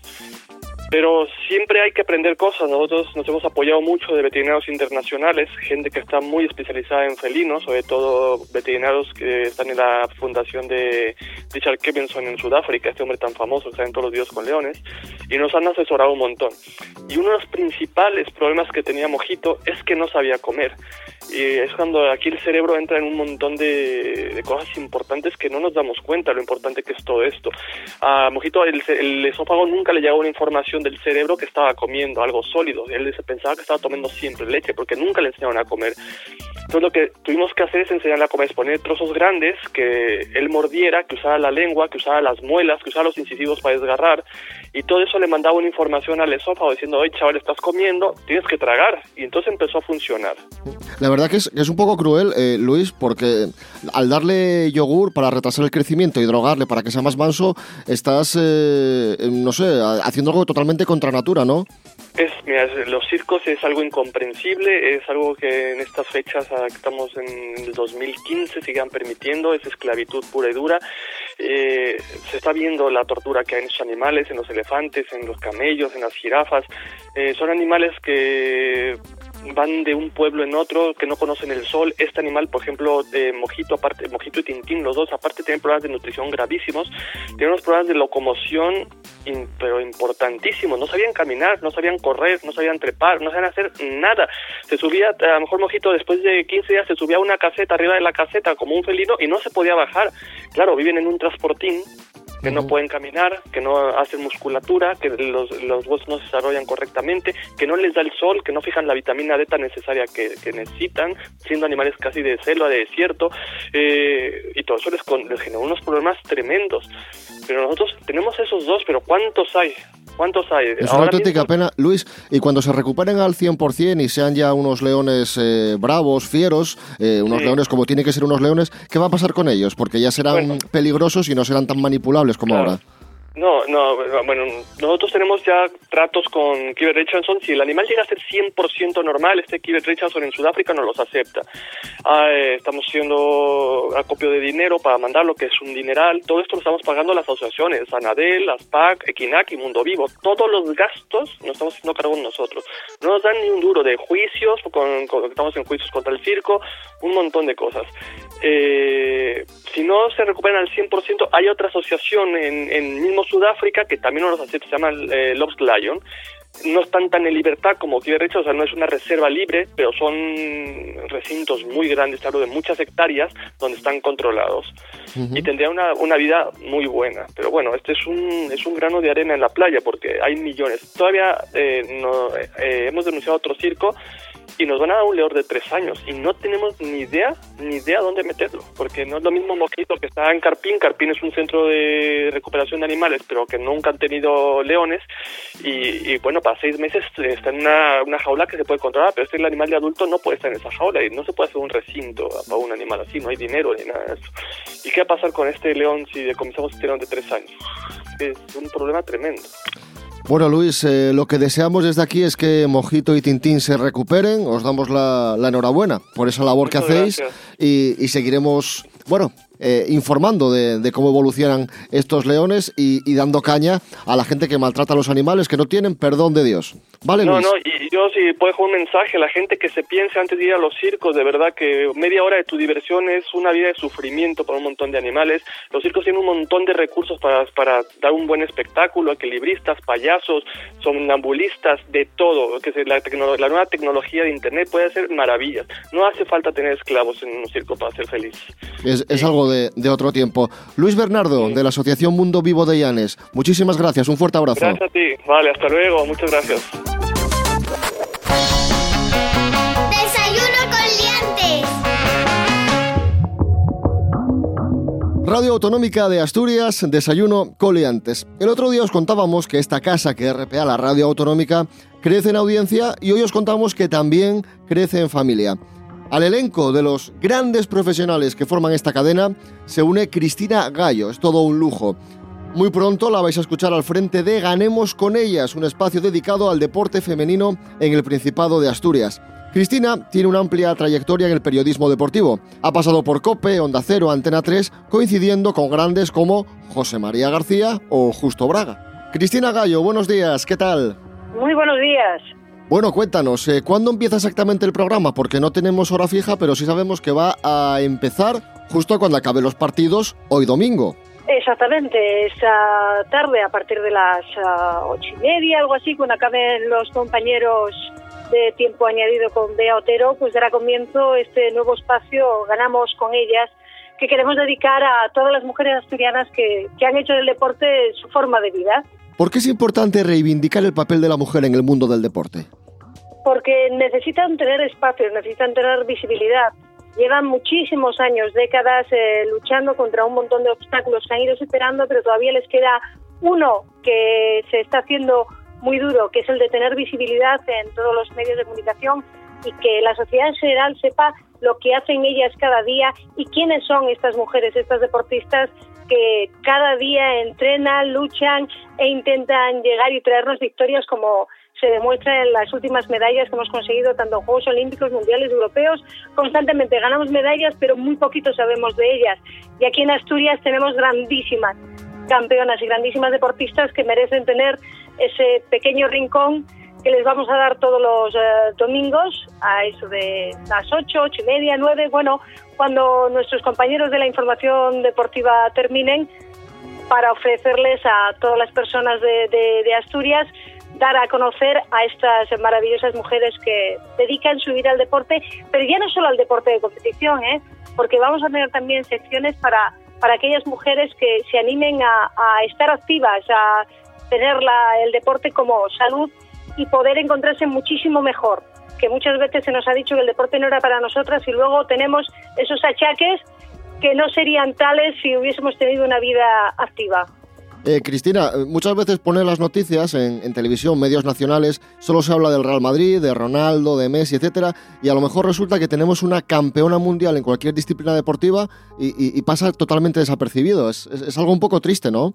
Pero siempre hay que aprender cosas. Nosotros nos hemos apoyado mucho de veterinarios internacionales, gente que está muy especializada en felinos, sobre todo veterinarios que están en la fundación de Richard Kevinson en Sudáfrica, este hombre tan famoso que está en todos los días con leones, y nos han asesorado un montón. Y uno de los principales problemas que tenía Mojito es que no sabía comer. Y es cuando aquí el cerebro entra en un montón de, de cosas importantes que no nos damos cuenta lo importante que es todo esto. A Mojito el, el esófago nunca le llegaba una información del cerebro que estaba comiendo algo sólido. Él se pensaba que estaba tomando siempre leche porque nunca le enseñaron a comer. Entonces lo que tuvimos que hacer es enseñarle a comer, poner trozos grandes, que él mordiera, que usara la lengua, que usara las muelas, que usara los incisivos para desgarrar, y todo eso le mandaba una información al esófago diciendo, oye chaval, estás comiendo, tienes que tragar, y entonces empezó a funcionar. La verdad que es, que es un poco cruel, eh, Luis, porque al darle yogur para retrasar el crecimiento y drogarle para que sea más manso, estás, eh, no sé, haciendo algo totalmente contra natura, ¿no? Es, mira, los circos es algo incomprensible, es algo que en estas fechas, que estamos en el dos mil quince, sigan permitiendo, es esclavitud pura y dura. Eh, se está viendo la tortura que hay en esos animales, en los elefantes, en los camellos, en las jirafas. Eh, son animales que van de un pueblo en otro, que no conocen el sol. Este animal, por ejemplo, de Mojito, aparte, Mojito y Tintín, los dos, aparte tienen problemas de nutrición gravísimos, tienen unos problemas de locomoción, in, pero importantísimos. No sabían caminar, no sabían correr, no sabían trepar, no sabían hacer nada. Se subía, a lo mejor Mojito después de quince días se subía a una caseta, arriba de la caseta, como un felino, y no se podía bajar. Claro, viven en un transportín, que no pueden caminar, que no hacen musculatura, que los, los huesos no se desarrollan correctamente, que no les da el sol, que no fijan la vitamina D tan necesaria que, que necesitan, siendo animales casi de selva, de desierto, eh, y todo eso les, les genera unos problemas tremendos. Pero nosotros tenemos esos dos, pero ¿cuántos hay? ¿Cuántos hay? Es una auténtica mismo... pena, Luis, y cuando se recuperen al cien por ciento y sean ya unos leones eh, bravos, fieros, eh, unos sí. leones como tienen que ser unos leones, ¿qué va a pasar con ellos? Porque ya serán bueno. peligrosos y no serán tan manipulables como claro. ahora. No, no, bueno, nosotros tenemos ya tratos con Kivet Richardson. Si el animal llega a ser cien por ciento normal, este Kivet Richardson en Sudáfrica no los acepta. Ah, eh, estamos haciendo acopio de dinero para mandar lo que es un dineral. Todo esto lo estamos pagando las asociaciones, Anadel, ASPAC, Equinac y Mundo Vivo. Todos los gastos nos estamos haciendo cargo nosotros. No nos dan ni un duro de juicios, con, con, estamos en juicios contra el circo, un montón de cosas. Eh, si no se recuperan al cien por ciento, hay otra asociación en, en mismo Sudáfrica que también no los acepta, se llama eh, Love's Lion. No están tan en libertad como Kivet Richardson, o sea, no es una reserva libre, pero son recintos muy grandes, hablo de muchas hectáreas, donde están controlados. Uh-huh. Y tendría una, una vida muy buena. Pero bueno, este es un es un grano de arena en la playa, porque hay millones. Todavía eh, no, eh, hemos denunciado otro circo y nos van a dar un león de tres años y no tenemos ni idea, ni idea dónde meterlo, porque no es lo mismo Mojito que está en Carpín. Carpín es un centro de recuperación de animales, pero que nunca han tenido leones, y, y bueno, para seis meses está en una, una jaula que se puede controlar, pero este el animal de adulto no puede estar en esa jaula y no se puede hacer un recinto para un animal así, no hay dinero ni nada de eso. ¿Y qué va a pasar con este león si decomisamos este león de tres años? Es un problema tremendo. Bueno, Luis, eh, lo que deseamos desde aquí es que Mojito y Tintín se recuperen. Os damos la, la enhorabuena por esa labor Muchas que hacéis y, y seguiremos, bueno, eh, informando de, de cómo evolucionan estos leones y, y dando caña a la gente que maltrata a los animales, que no tienen perdón de Dios. ¿Vale, no, Luis? No, y yo sí puedo dejar un mensaje a la gente que se piense antes de ir a los circos, de verdad que media hora de tu diversión es una vida de sufrimiento para un montón de animales. Los circos tienen un montón de recursos para, para dar un buen espectáculo, equilibristas, payasos, somnambulistas, de todo. Que la, tecno- la nueva tecnología de internet puede hacer maravillas. No hace falta tener esclavos en un circo para ser feliz. Es, es algo de, de otro tiempo. Luis Bernardo, sí. de la Asociación Mundo Vivo de Llanes, muchísimas gracias, un fuerte abrazo. Gracias a ti, vale, hasta luego, muchas gracias. Desayuno con liantes. Radio Autonómica de Asturias, Desayuno con liantes. El otro día os contábamos que esta casa, que es R P A, la Radio Autonómica, crece en audiencia, y hoy os contamos que también crece en familia. Al elenco de los grandes profesionales que forman esta cadena se une Cristina Gallo. Es todo un lujo. Muy pronto la vais a escuchar al frente de Ganemos con Ellas, un espacio dedicado al deporte femenino en el Principado de Asturias. Cristina tiene una amplia trayectoria en el periodismo deportivo. Ha pasado por COPE, Onda Cero, Antena tres, coincidiendo con grandes como José María García o Justo Braga. Cristina Gallo, buenos días, ¿qué tal? Muy buenos días. Bueno, cuéntanos, eh, ¿cuándo empieza exactamente el programa? Porque no tenemos hora fija, pero sí sabemos que va a empezar justo cuando acaben los partidos, hoy domingo. Exactamente, esta tarde a partir de las uh, ocho y media, algo así, cuando acaben los compañeros de tiempo añadido con Bea Otero, pues dará comienzo este nuevo espacio Ganamos con Ellas, que queremos dedicar a todas las mujeres asturianas que, que han hecho del deporte su forma de vida. ¿Por qué es importante reivindicar el papel de la mujer en el mundo del deporte? porque necesitan tener espacios, necesitan tener visibilidad. Llevan muchísimos años, décadas, eh, luchando contra un montón de obstáculos que han ido superando, pero todavía les queda uno que se está haciendo muy duro, que es el de tener visibilidad en todos los medios de comunicación y que la sociedad en general sepa lo que hacen ellas cada día y quiénes son estas mujeres, estas deportistas que cada día entrenan, luchan e intentan llegar y traernos victorias como se demuestra en las últimas medallas que hemos conseguido tanto en Juegos Olímpicos, Mundiales, Europeos. Constantemente ganamos medallas, pero muy poquito sabemos de ellas. Y aquí en Asturias tenemos grandísimas campeonas y grandísimas deportistas que merecen tener ese pequeño rincón que les vamos a dar todos los eh, domingos a eso de las ocho, ocho y media, nueve, bueno, cuando nuestros compañeros de la información deportiva terminen, para ofrecerles a todas las personas de, de, de Asturias, dar a conocer a estas maravillosas mujeres que dedican su vida al deporte, pero ya no solo al deporte de competición, ¿eh? Porque vamos a tener también secciones para, para aquellas mujeres que se animen a, a estar activas, a tener la, el deporte como salud y poder encontrarse muchísimo mejor, que muchas veces se nos ha dicho que el deporte no era para nosotras y luego tenemos esos achaques que no serían tales si hubiésemos tenido una vida activa. Eh, Cristina, muchas veces ponen las noticias en, en televisión, medios nacionales, solo se habla del Real Madrid, de Ronaldo, de Messi, etcétera, y a lo mejor resulta que tenemos una campeona mundial en cualquier disciplina deportiva y, y, y pasa totalmente desapercibido. Es, es, es algo un poco triste, ¿no?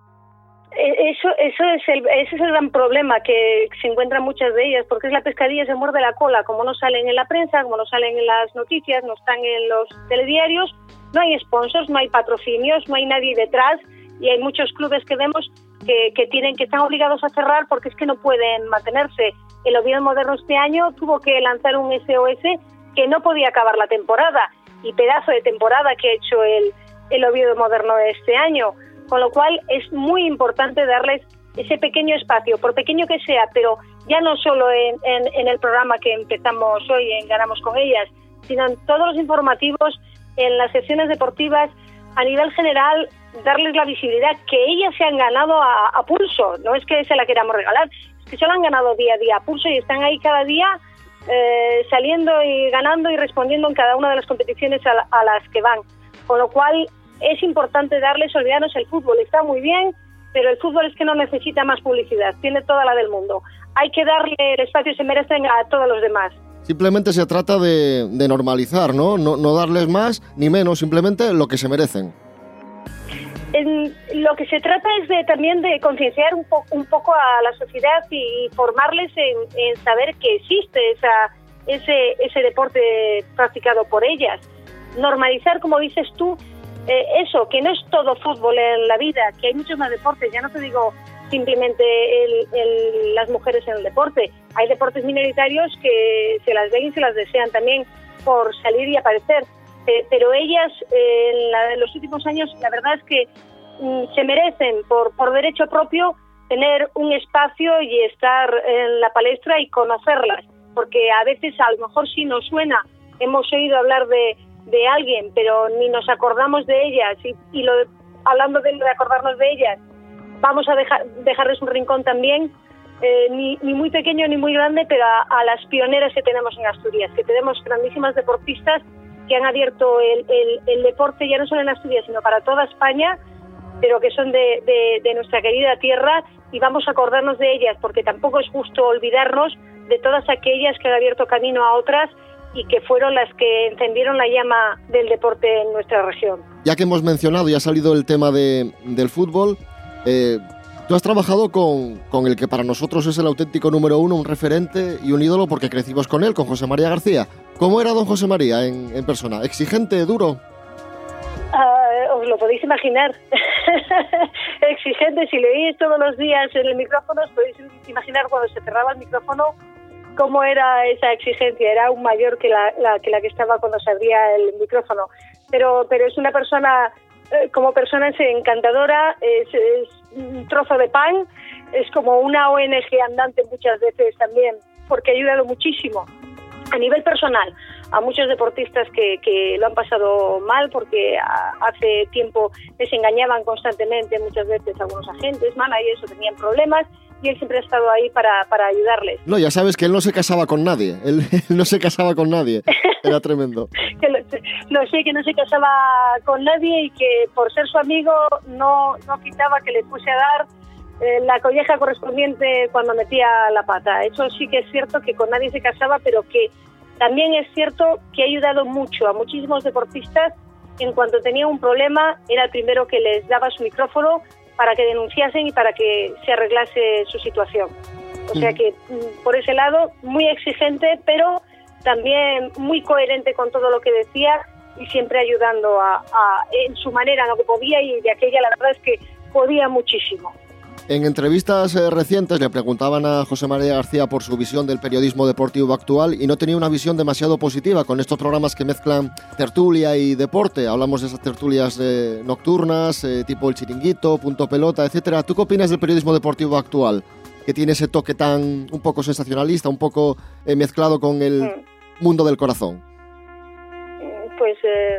Eso, eso es el, ese es el gran problema que se encuentran muchas de ellas, porque es la pescadilla se muerde la cola, como no salen en la prensa, como no salen en las noticias, no están en los telediarios, no hay sponsors, no hay patrocinios, no hay nadie detrás y hay muchos clubes que vemos que, que tienen que están obligados a cerrar porque es que no pueden mantenerse. El Oviedo Moderno este año tuvo que lanzar un S O S que no podía acabar la temporada y pedazo de temporada que ha hecho el, el Oviedo Moderno este año. Con lo cual es muy importante darles ese pequeño espacio, por pequeño que sea, pero ya no solo en, en, en el programa que empezamos hoy en Ganamos con Ellas, sino en todos los informativos, en las secciones deportivas, a nivel general, darles la visibilidad que ellas se han ganado a, a pulso. No es que se la queramos regalar, es que se la han ganado día a día a pulso y están ahí cada día eh, saliendo y ganando y respondiendo en cada una de las competiciones a, la, a las que van. Con lo cual es importante darles, olvidarnos, el fútbol está muy bien, pero el fútbol es que no necesita más publicidad, tiene toda la del mundo. Hay que darle el espacio que se merecen a todos los demás. Simplemente se trata de, de normalizar, ¿no? ¿no? No darles más ni menos, simplemente lo que se merecen. En, lo que se trata es de también de concienciar un, po- un poco a la sociedad y formarles en, en saber que existe esa, ese, ese deporte practicado por ellas. Normalizar, como dices tú, Eh, eso, que no es todo fútbol en la vida, que hay muchos más deportes. Ya no te digo simplemente el, el, las mujeres en el deporte. Hay deportes minoritarios que se las ven y se las desean también por salir y aparecer. Eh, pero ellas, eh, en, la, en los últimos años, la verdad es que mm, se merecen, por, por derecho propio, tener un espacio y estar en la palestra y conocerlas. Porque a veces, a lo mejor sí nos suena, hemos oído hablar de de alguien, pero ni nos acordamos de ellas y, y lo, hablando de, de acordarnos de ellas, vamos a dejar, dejarles un rincón también, eh, ni, ni muy pequeño ni muy grande, pero a, a las pioneras que tenemos en Asturias, que tenemos grandísimas deportistas que han abierto el, el, el deporte ya no solo en Asturias, sino para toda España, pero que son de, de, de nuestra querida tierra y vamos a acordarnos de ellas, porque tampoco es justo olvidarnos de todas aquellas que han abierto camino a otras y que fueron las que encendieron la llama del deporte en nuestra región. Ya que hemos mencionado y ha salido el tema de, del fútbol, eh, tú has trabajado con, con el que para nosotros es el auténtico número uno, un referente y un ídolo porque crecimos con él, con José María García. ¿Cómo era don José María en, en persona? ¿Exigente, duro? Uh, os lo podéis imaginar. Exigente, si le oís todos los días en el micrófono, os podéis imaginar cuando se cerraba el micrófono cómo era esa exigencia. Era aún mayor que la, la, que la que estaba cuando se abría el micrófono. Pero, pero es una persona, eh, como persona es encantadora, es, es un trozo de pan, es como una O N G andante muchas veces también, porque ha ayudado muchísimo a nivel personal a muchos deportistas que, que lo han pasado mal porque a, hace tiempo les engañaban constantemente muchas veces algunos agentes, managers o tenían problemas y él siempre ha estado ahí para, para ayudarles. No, ya sabes que él no se casaba con nadie, él, él no se casaba con nadie, era tremendo. que lo, lo sé, que no se casaba con nadie y que por ser su amigo no, no quitaba que le puse a dar eh, la colleja correspondiente cuando metía la pata. Eso sí que es cierto, que con nadie se casaba, pero que también es cierto que ha ayudado mucho a muchísimos deportistas. En cuanto tenía un problema, era el primero que les daba su micrófono para que denunciasen y para que se arreglase su situación. O sea que, por ese lado, muy exigente, pero también muy coherente con todo lo que decía y siempre ayudando a, a, en su manera, en lo que podía, y de aquella la verdad es que podía muchísimo. En entrevistas eh, recientes le preguntaban a José María García por su visión del periodismo deportivo actual y no tenía una visión demasiado positiva con estos programas que mezclan tertulia y deporte. Hablamos de esas tertulias eh, nocturnas, eh, tipo El Chiringuito, Punto Pelota, etcétera. ¿Tú qué opinas del periodismo deportivo actual, que tiene ese toque tan un poco sensacionalista, un poco eh, mezclado con el mm. mundo del corazón? Pues...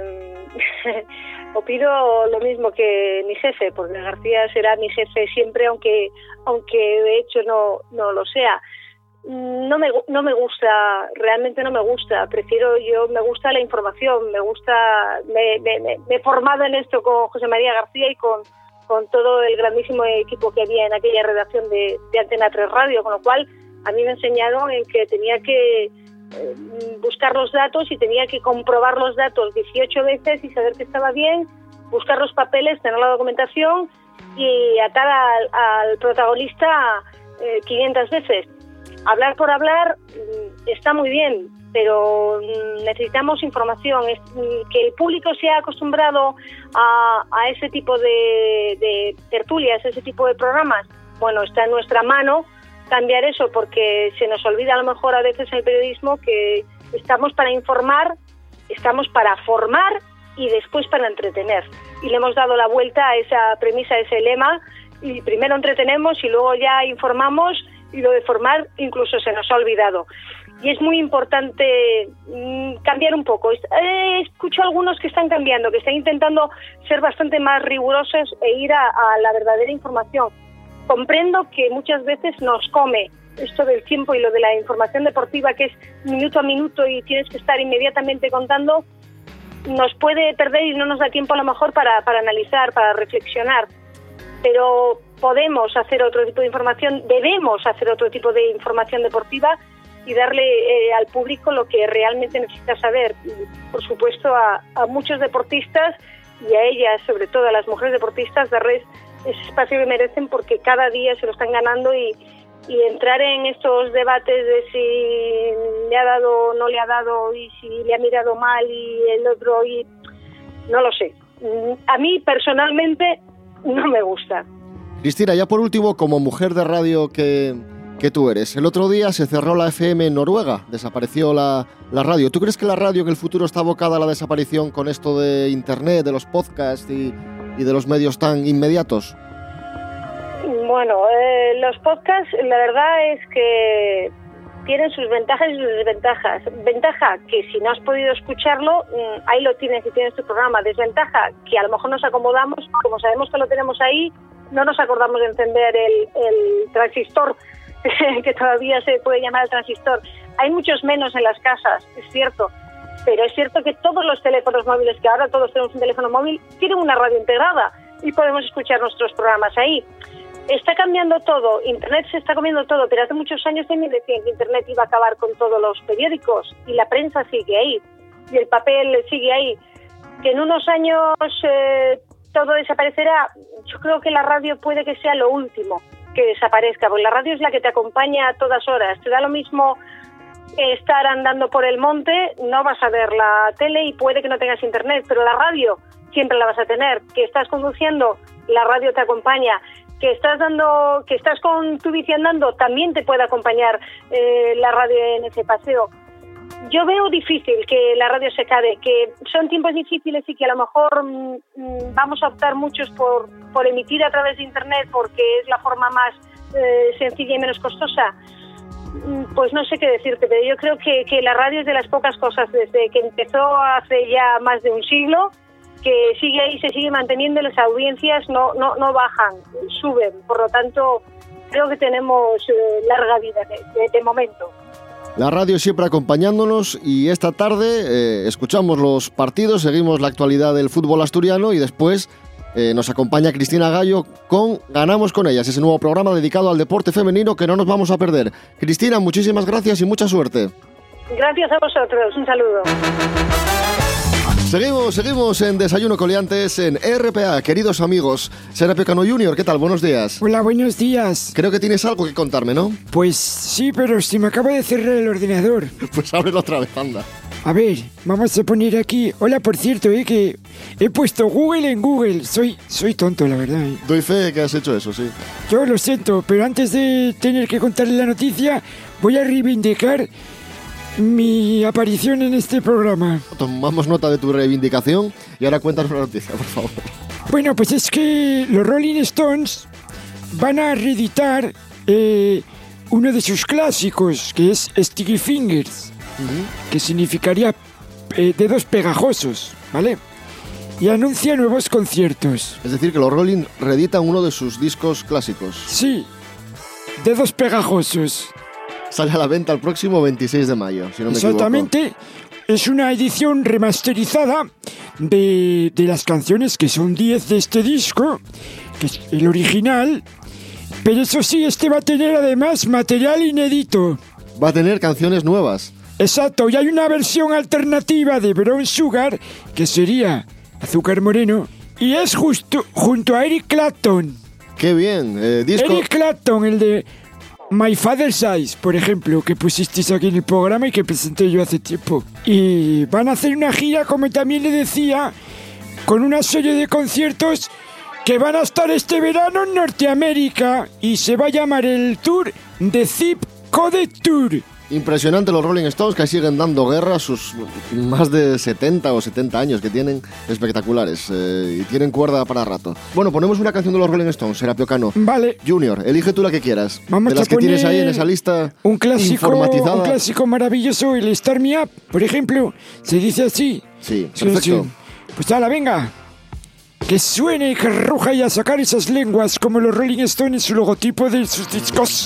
Eh... opino lo mismo que mi jefe, porque García será mi jefe siempre, aunque aunque de hecho no no lo sea. No me no me gusta, realmente no me gusta. Prefiero, yo me gusta la información, me gusta, me, me, me he formado en esto con José María García y con con todo el grandísimo equipo que había en aquella redacción de, de Antena tres Radio, con lo cual a mí me enseñaron en que tenía que buscar los datos y tenía que comprobar los datos dieciocho veces y saber que estaba bien, buscar los papeles, tener la documentación y atar al, al protagonista eh, quinientas veces. Hablar por hablar está muy bien, pero necesitamos información. Es, que el público se ha acostumbrado a, a ese tipo de, de tertulias, ese tipo de programas. Bueno, está en nuestra mano cambiar eso, porque se nos olvida a lo mejor a veces en el periodismo que estamos para informar, estamos para formar y después para entretener. Y le hemos dado la vuelta a esa premisa, a ese lema, y primero entretenemos y luego ya informamos, y lo de formar incluso se nos ha olvidado. Y es muy importante mmm, cambiar un poco. Eh, escucho a algunos que están cambiando, que están intentando ser bastante más rigurosos e ir a, a la verdadera información. Comprendo que muchas veces nos come esto del tiempo y lo de la información deportiva, que es minuto a minuto y tienes que estar inmediatamente contando, nos puede perder y no nos da tiempo a lo mejor para, para analizar, para reflexionar. Pero podemos hacer otro tipo de información, debemos hacer otro tipo de información deportiva y darle eh, al público lo que realmente necesita saber. Y, por supuesto, a, a muchos deportistas y a ellas, sobre todo a las mujeres deportistas, darles ese espacio que merecen, porque cada día se lo están ganando, y, y entrar en estos debates de si le ha dado o no le ha dado y si le ha mirado mal y el otro, y no lo sé. A mí personalmente no me gusta. Cristina, ya por último, como mujer de radio que, que tú eres, el otro día se cerró la F M en Noruega, desapareció la, la radio. ¿Tú crees que la radio en el futuro está abocada a la desaparición con esto de Internet, de los podcasts y, y de los medios tan inmediatos? Bueno, eh, los podcasts, la verdad es que tienen sus ventajas y sus desventajas. Ventaja, que si no has podido escucharlo, ahí lo tienes y tienes tu programa. Desventaja, que a lo mejor nos acomodamos, como sabemos que lo tenemos ahí, no nos acordamos de encender el, el transistor, que todavía se puede llamar el transistor. Hay muchos menos en las casas, es cierto, pero es cierto que todos los teléfonos móviles, que ahora todos tenemos un teléfono móvil, tienen una radio integrada y podemos escuchar nuestros programas ahí. Está cambiando todo, Internet se está comiendo todo, pero hace muchos años también decían que Internet iba a acabar con todos los periódicos, y la prensa sigue ahí, y el papel sigue ahí. Que en unos años eh, todo desaparecerá, yo creo que la radio puede que sea lo último que desaparezca, porque la radio es la que te acompaña a todas horas. Te da lo mismo estar andando por el monte, no vas a ver la tele y puede que no tengas Internet, pero la radio siempre la vas a tener. Que estás conduciendo, la radio te acompaña. Que estás dando, que estás con tu bici andando, también te puede acompañar eh, la radio en ese paseo. Yo veo difícil que la radio se acabe, que son tiempos difíciles y que a lo mejor mmm, vamos a optar muchos por, por emitir a través de Internet porque es la forma más eh, sencilla y menos costosa. Pues no sé qué decirte, pero yo creo que, que la radio es de las pocas cosas desde que empezó hace ya más de un siglo, que sigue ahí, se sigue manteniendo, las audiencias no, no, no bajan, suben. Por lo tanto, creo que tenemos eh, larga vida de, de, de momento. La radio siempre acompañándonos y esta tarde eh, escuchamos los partidos, seguimos la actualidad del fútbol asturiano y después eh, nos acompaña Cristina Gallo con Ganamos con ellas, ese nuevo programa dedicado al deporte femenino que no nos vamos a perder. Cristina, muchísimas gracias y mucha suerte. Gracias a vosotros, un saludo. Seguimos, seguimos en Desayuno Coliantes en R P A, queridos amigos. Serapio Cano junior, ¿qué tal? Buenos días. Hola, buenos días. Creo que tienes algo que contarme, ¿no? Pues sí, pero se me acaba de cerrar el ordenador. Pues ábrelo otra vez, anda. A ver, vamos a poner aquí... Hola, por cierto, eh, que he puesto Google en Google. Soy, soy tonto, la verdad. Eh. Doy fe de que has hecho eso, sí. Yo lo siento, pero antes de tener que contarle la noticia, voy a reivindicar mi aparición en este programa. Tomamos nota de tu reivindicación y ahora cuéntanos la noticia, por favor. Bueno, pues es que los Rolling Stones van a reeditar eh, uno de sus clásicos, que es Sticky Fingers, uh-huh. que significaría eh, dedos pegajosos, ¿vale? Y anuncia nuevos conciertos. Es decir, que los Rolling reeditan uno de sus discos clásicos. Sí, dedos pegajosos. Sale a la venta el próximo veintiséis de mayo, si no me Exactamente. equivoco. Es una edición remasterizada de, de las canciones, que son diez de este disco, que es el original. Pero eso sí, este va a tener además material inédito. Va a tener canciones nuevas. Exacto, y hay una versión alternativa de Brown Sugar, que sería Azúcar Moreno, y es justo junto a Eric Clapton. ¡Qué bien! Eh, disco... Eric Clapton, el de My Father's Eyes, por ejemplo, que pusisteis aquí en el programa y que presenté yo hace tiempo. Y van a hacer una gira, como también le decía, con una serie de conciertos que van a estar este verano en Norteamérica y se va a llamar el tour The Zip Code Tour. Impresionante los Rolling Stones, que siguen dando guerra a sus más de setenta o setenta años que tienen, espectaculares, eh, y tienen cuerda para rato. Bueno, ponemos una canción de los Rolling Stones, Serapio Cano. Vale. Junior, elige tú la que quieras. Vamos de las a que poner tienes ahí en esa lista un clásico, informatizada. un clásico maravilloso, el Start Me Up, por ejemplo, se dice así. Sí, perfecto. Sí, sí. Pues hala, venga. Que suene, que ruja y a sacar esas lenguas como los Rolling Stones, su logotipo de sus discos.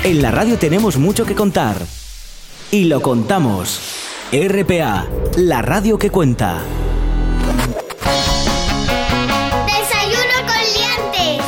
En la radio tenemos mucho que contar. Y lo contamos. R P A, la radio que cuenta. Desayuno con liantes.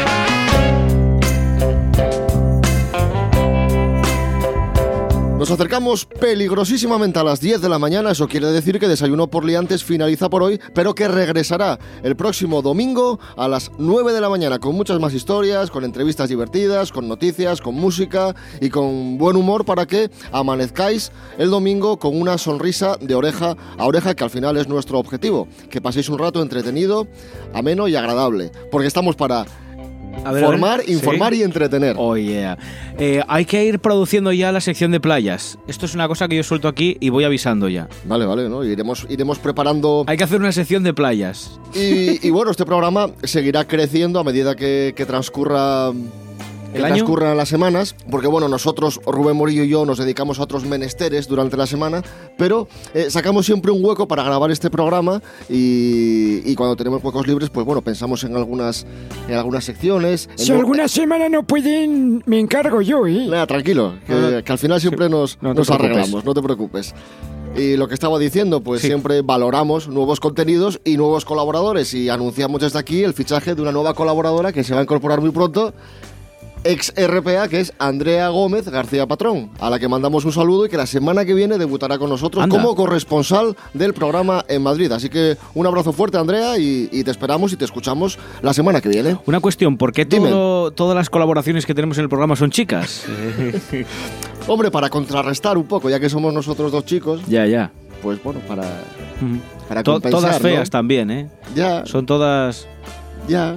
Nos acercamos peligrosísimamente a las diez de la mañana, eso quiere decir que Desayuno por Liantes finaliza por hoy, pero que regresará el próximo domingo a las nueve de la mañana con muchas más historias, con entrevistas divertidas, con noticias, con música y con buen humor para que amanezcáis el domingo con una sonrisa de oreja a oreja, que al final es nuestro objetivo, que paséis un rato entretenido, ameno y agradable, porque estamos para... A ver, formar, a ver. informar ¿Sí? y entretener. Oh, yeah. Eh, hay que ir produciendo ya la sección de playas. Esto es una cosa que yo suelto aquí y voy avisando ya. Vale, vale, ¿no? Iremos, iremos preparando... Hay que hacer una sección de playas. Y, y bueno, este programa seguirá creciendo a medida que, que transcurra... que transcurran las semanas, porque bueno, nosotros, Rubén Morillo y yo, nos dedicamos a otros menesteres durante la semana, pero eh, sacamos siempre un hueco para grabar este programa y, y cuando tenemos huecos libres, pues bueno, pensamos en algunas, en algunas secciones. Si en alguna no... semana no pueden, me encargo yo, ¿eh? Nada, tranquilo, que, no, que al final siempre nos, no nos arreglamos, no te preocupes. Y lo que estaba diciendo, pues sí. Siempre valoramos nuevos contenidos y nuevos colaboradores y anunciamos desde aquí el fichaje de una nueva colaboradora que se va a incorporar muy pronto, ex R P A, que es Andrea Gómez García Patrón, a la que mandamos un saludo y que la semana que viene debutará con nosotros Anda. como corresponsal del programa en Madrid. Así que un abrazo fuerte, Andrea, y, y te esperamos y te escuchamos la semana que viene. Una cuestión, ¿por qué todo, todas las colaboraciones que tenemos en el programa son chicas? Hombre, para contrarrestar un poco, ya que somos nosotros dos chicos. Ya, ya. Pues bueno, para, uh-huh. para to- compensar, Todas feas, ¿no? también, ¿eh? Ya. Son todas... Ya.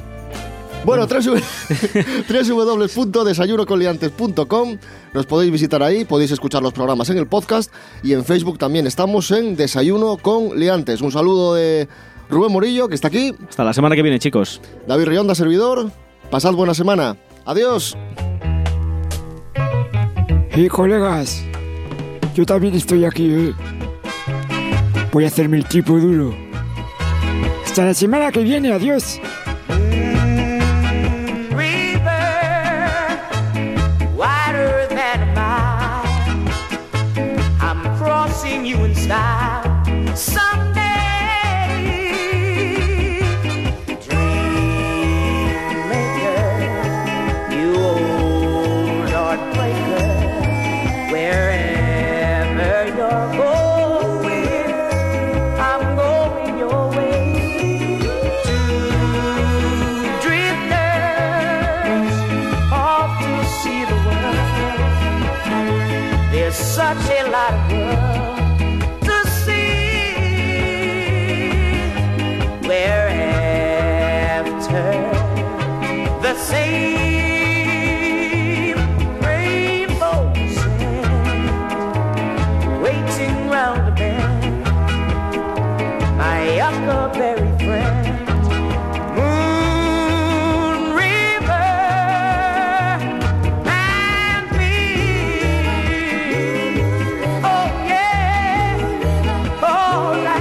Bueno, doble u doble u doble u punto desayuno con liantes punto com. Nos podéis visitar ahí, podéis escuchar los programas en el podcast y en Facebook también estamos en Desayuno con Liantes. Un saludo de Rubén Morillo, que está aquí. Hasta la semana que viene, chicos. David Rionda, servidor. Pasad buena semana. Adiós. Hey, colegas. Yo también estoy aquí, ¿eh? Voy a hacerme el tipo duro. Hasta la semana que viene. Adiós. You in style someday. Dream maker, you old heartbreaker, wherever you're going, I'm going your way. Two drifters off to see the world. There's such a lot of world the same rainbow sand waiting round the bend, my huckleberry friend, Moon River and me. Oh yeah, all right.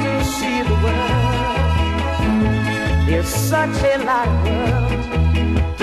Such a lot of world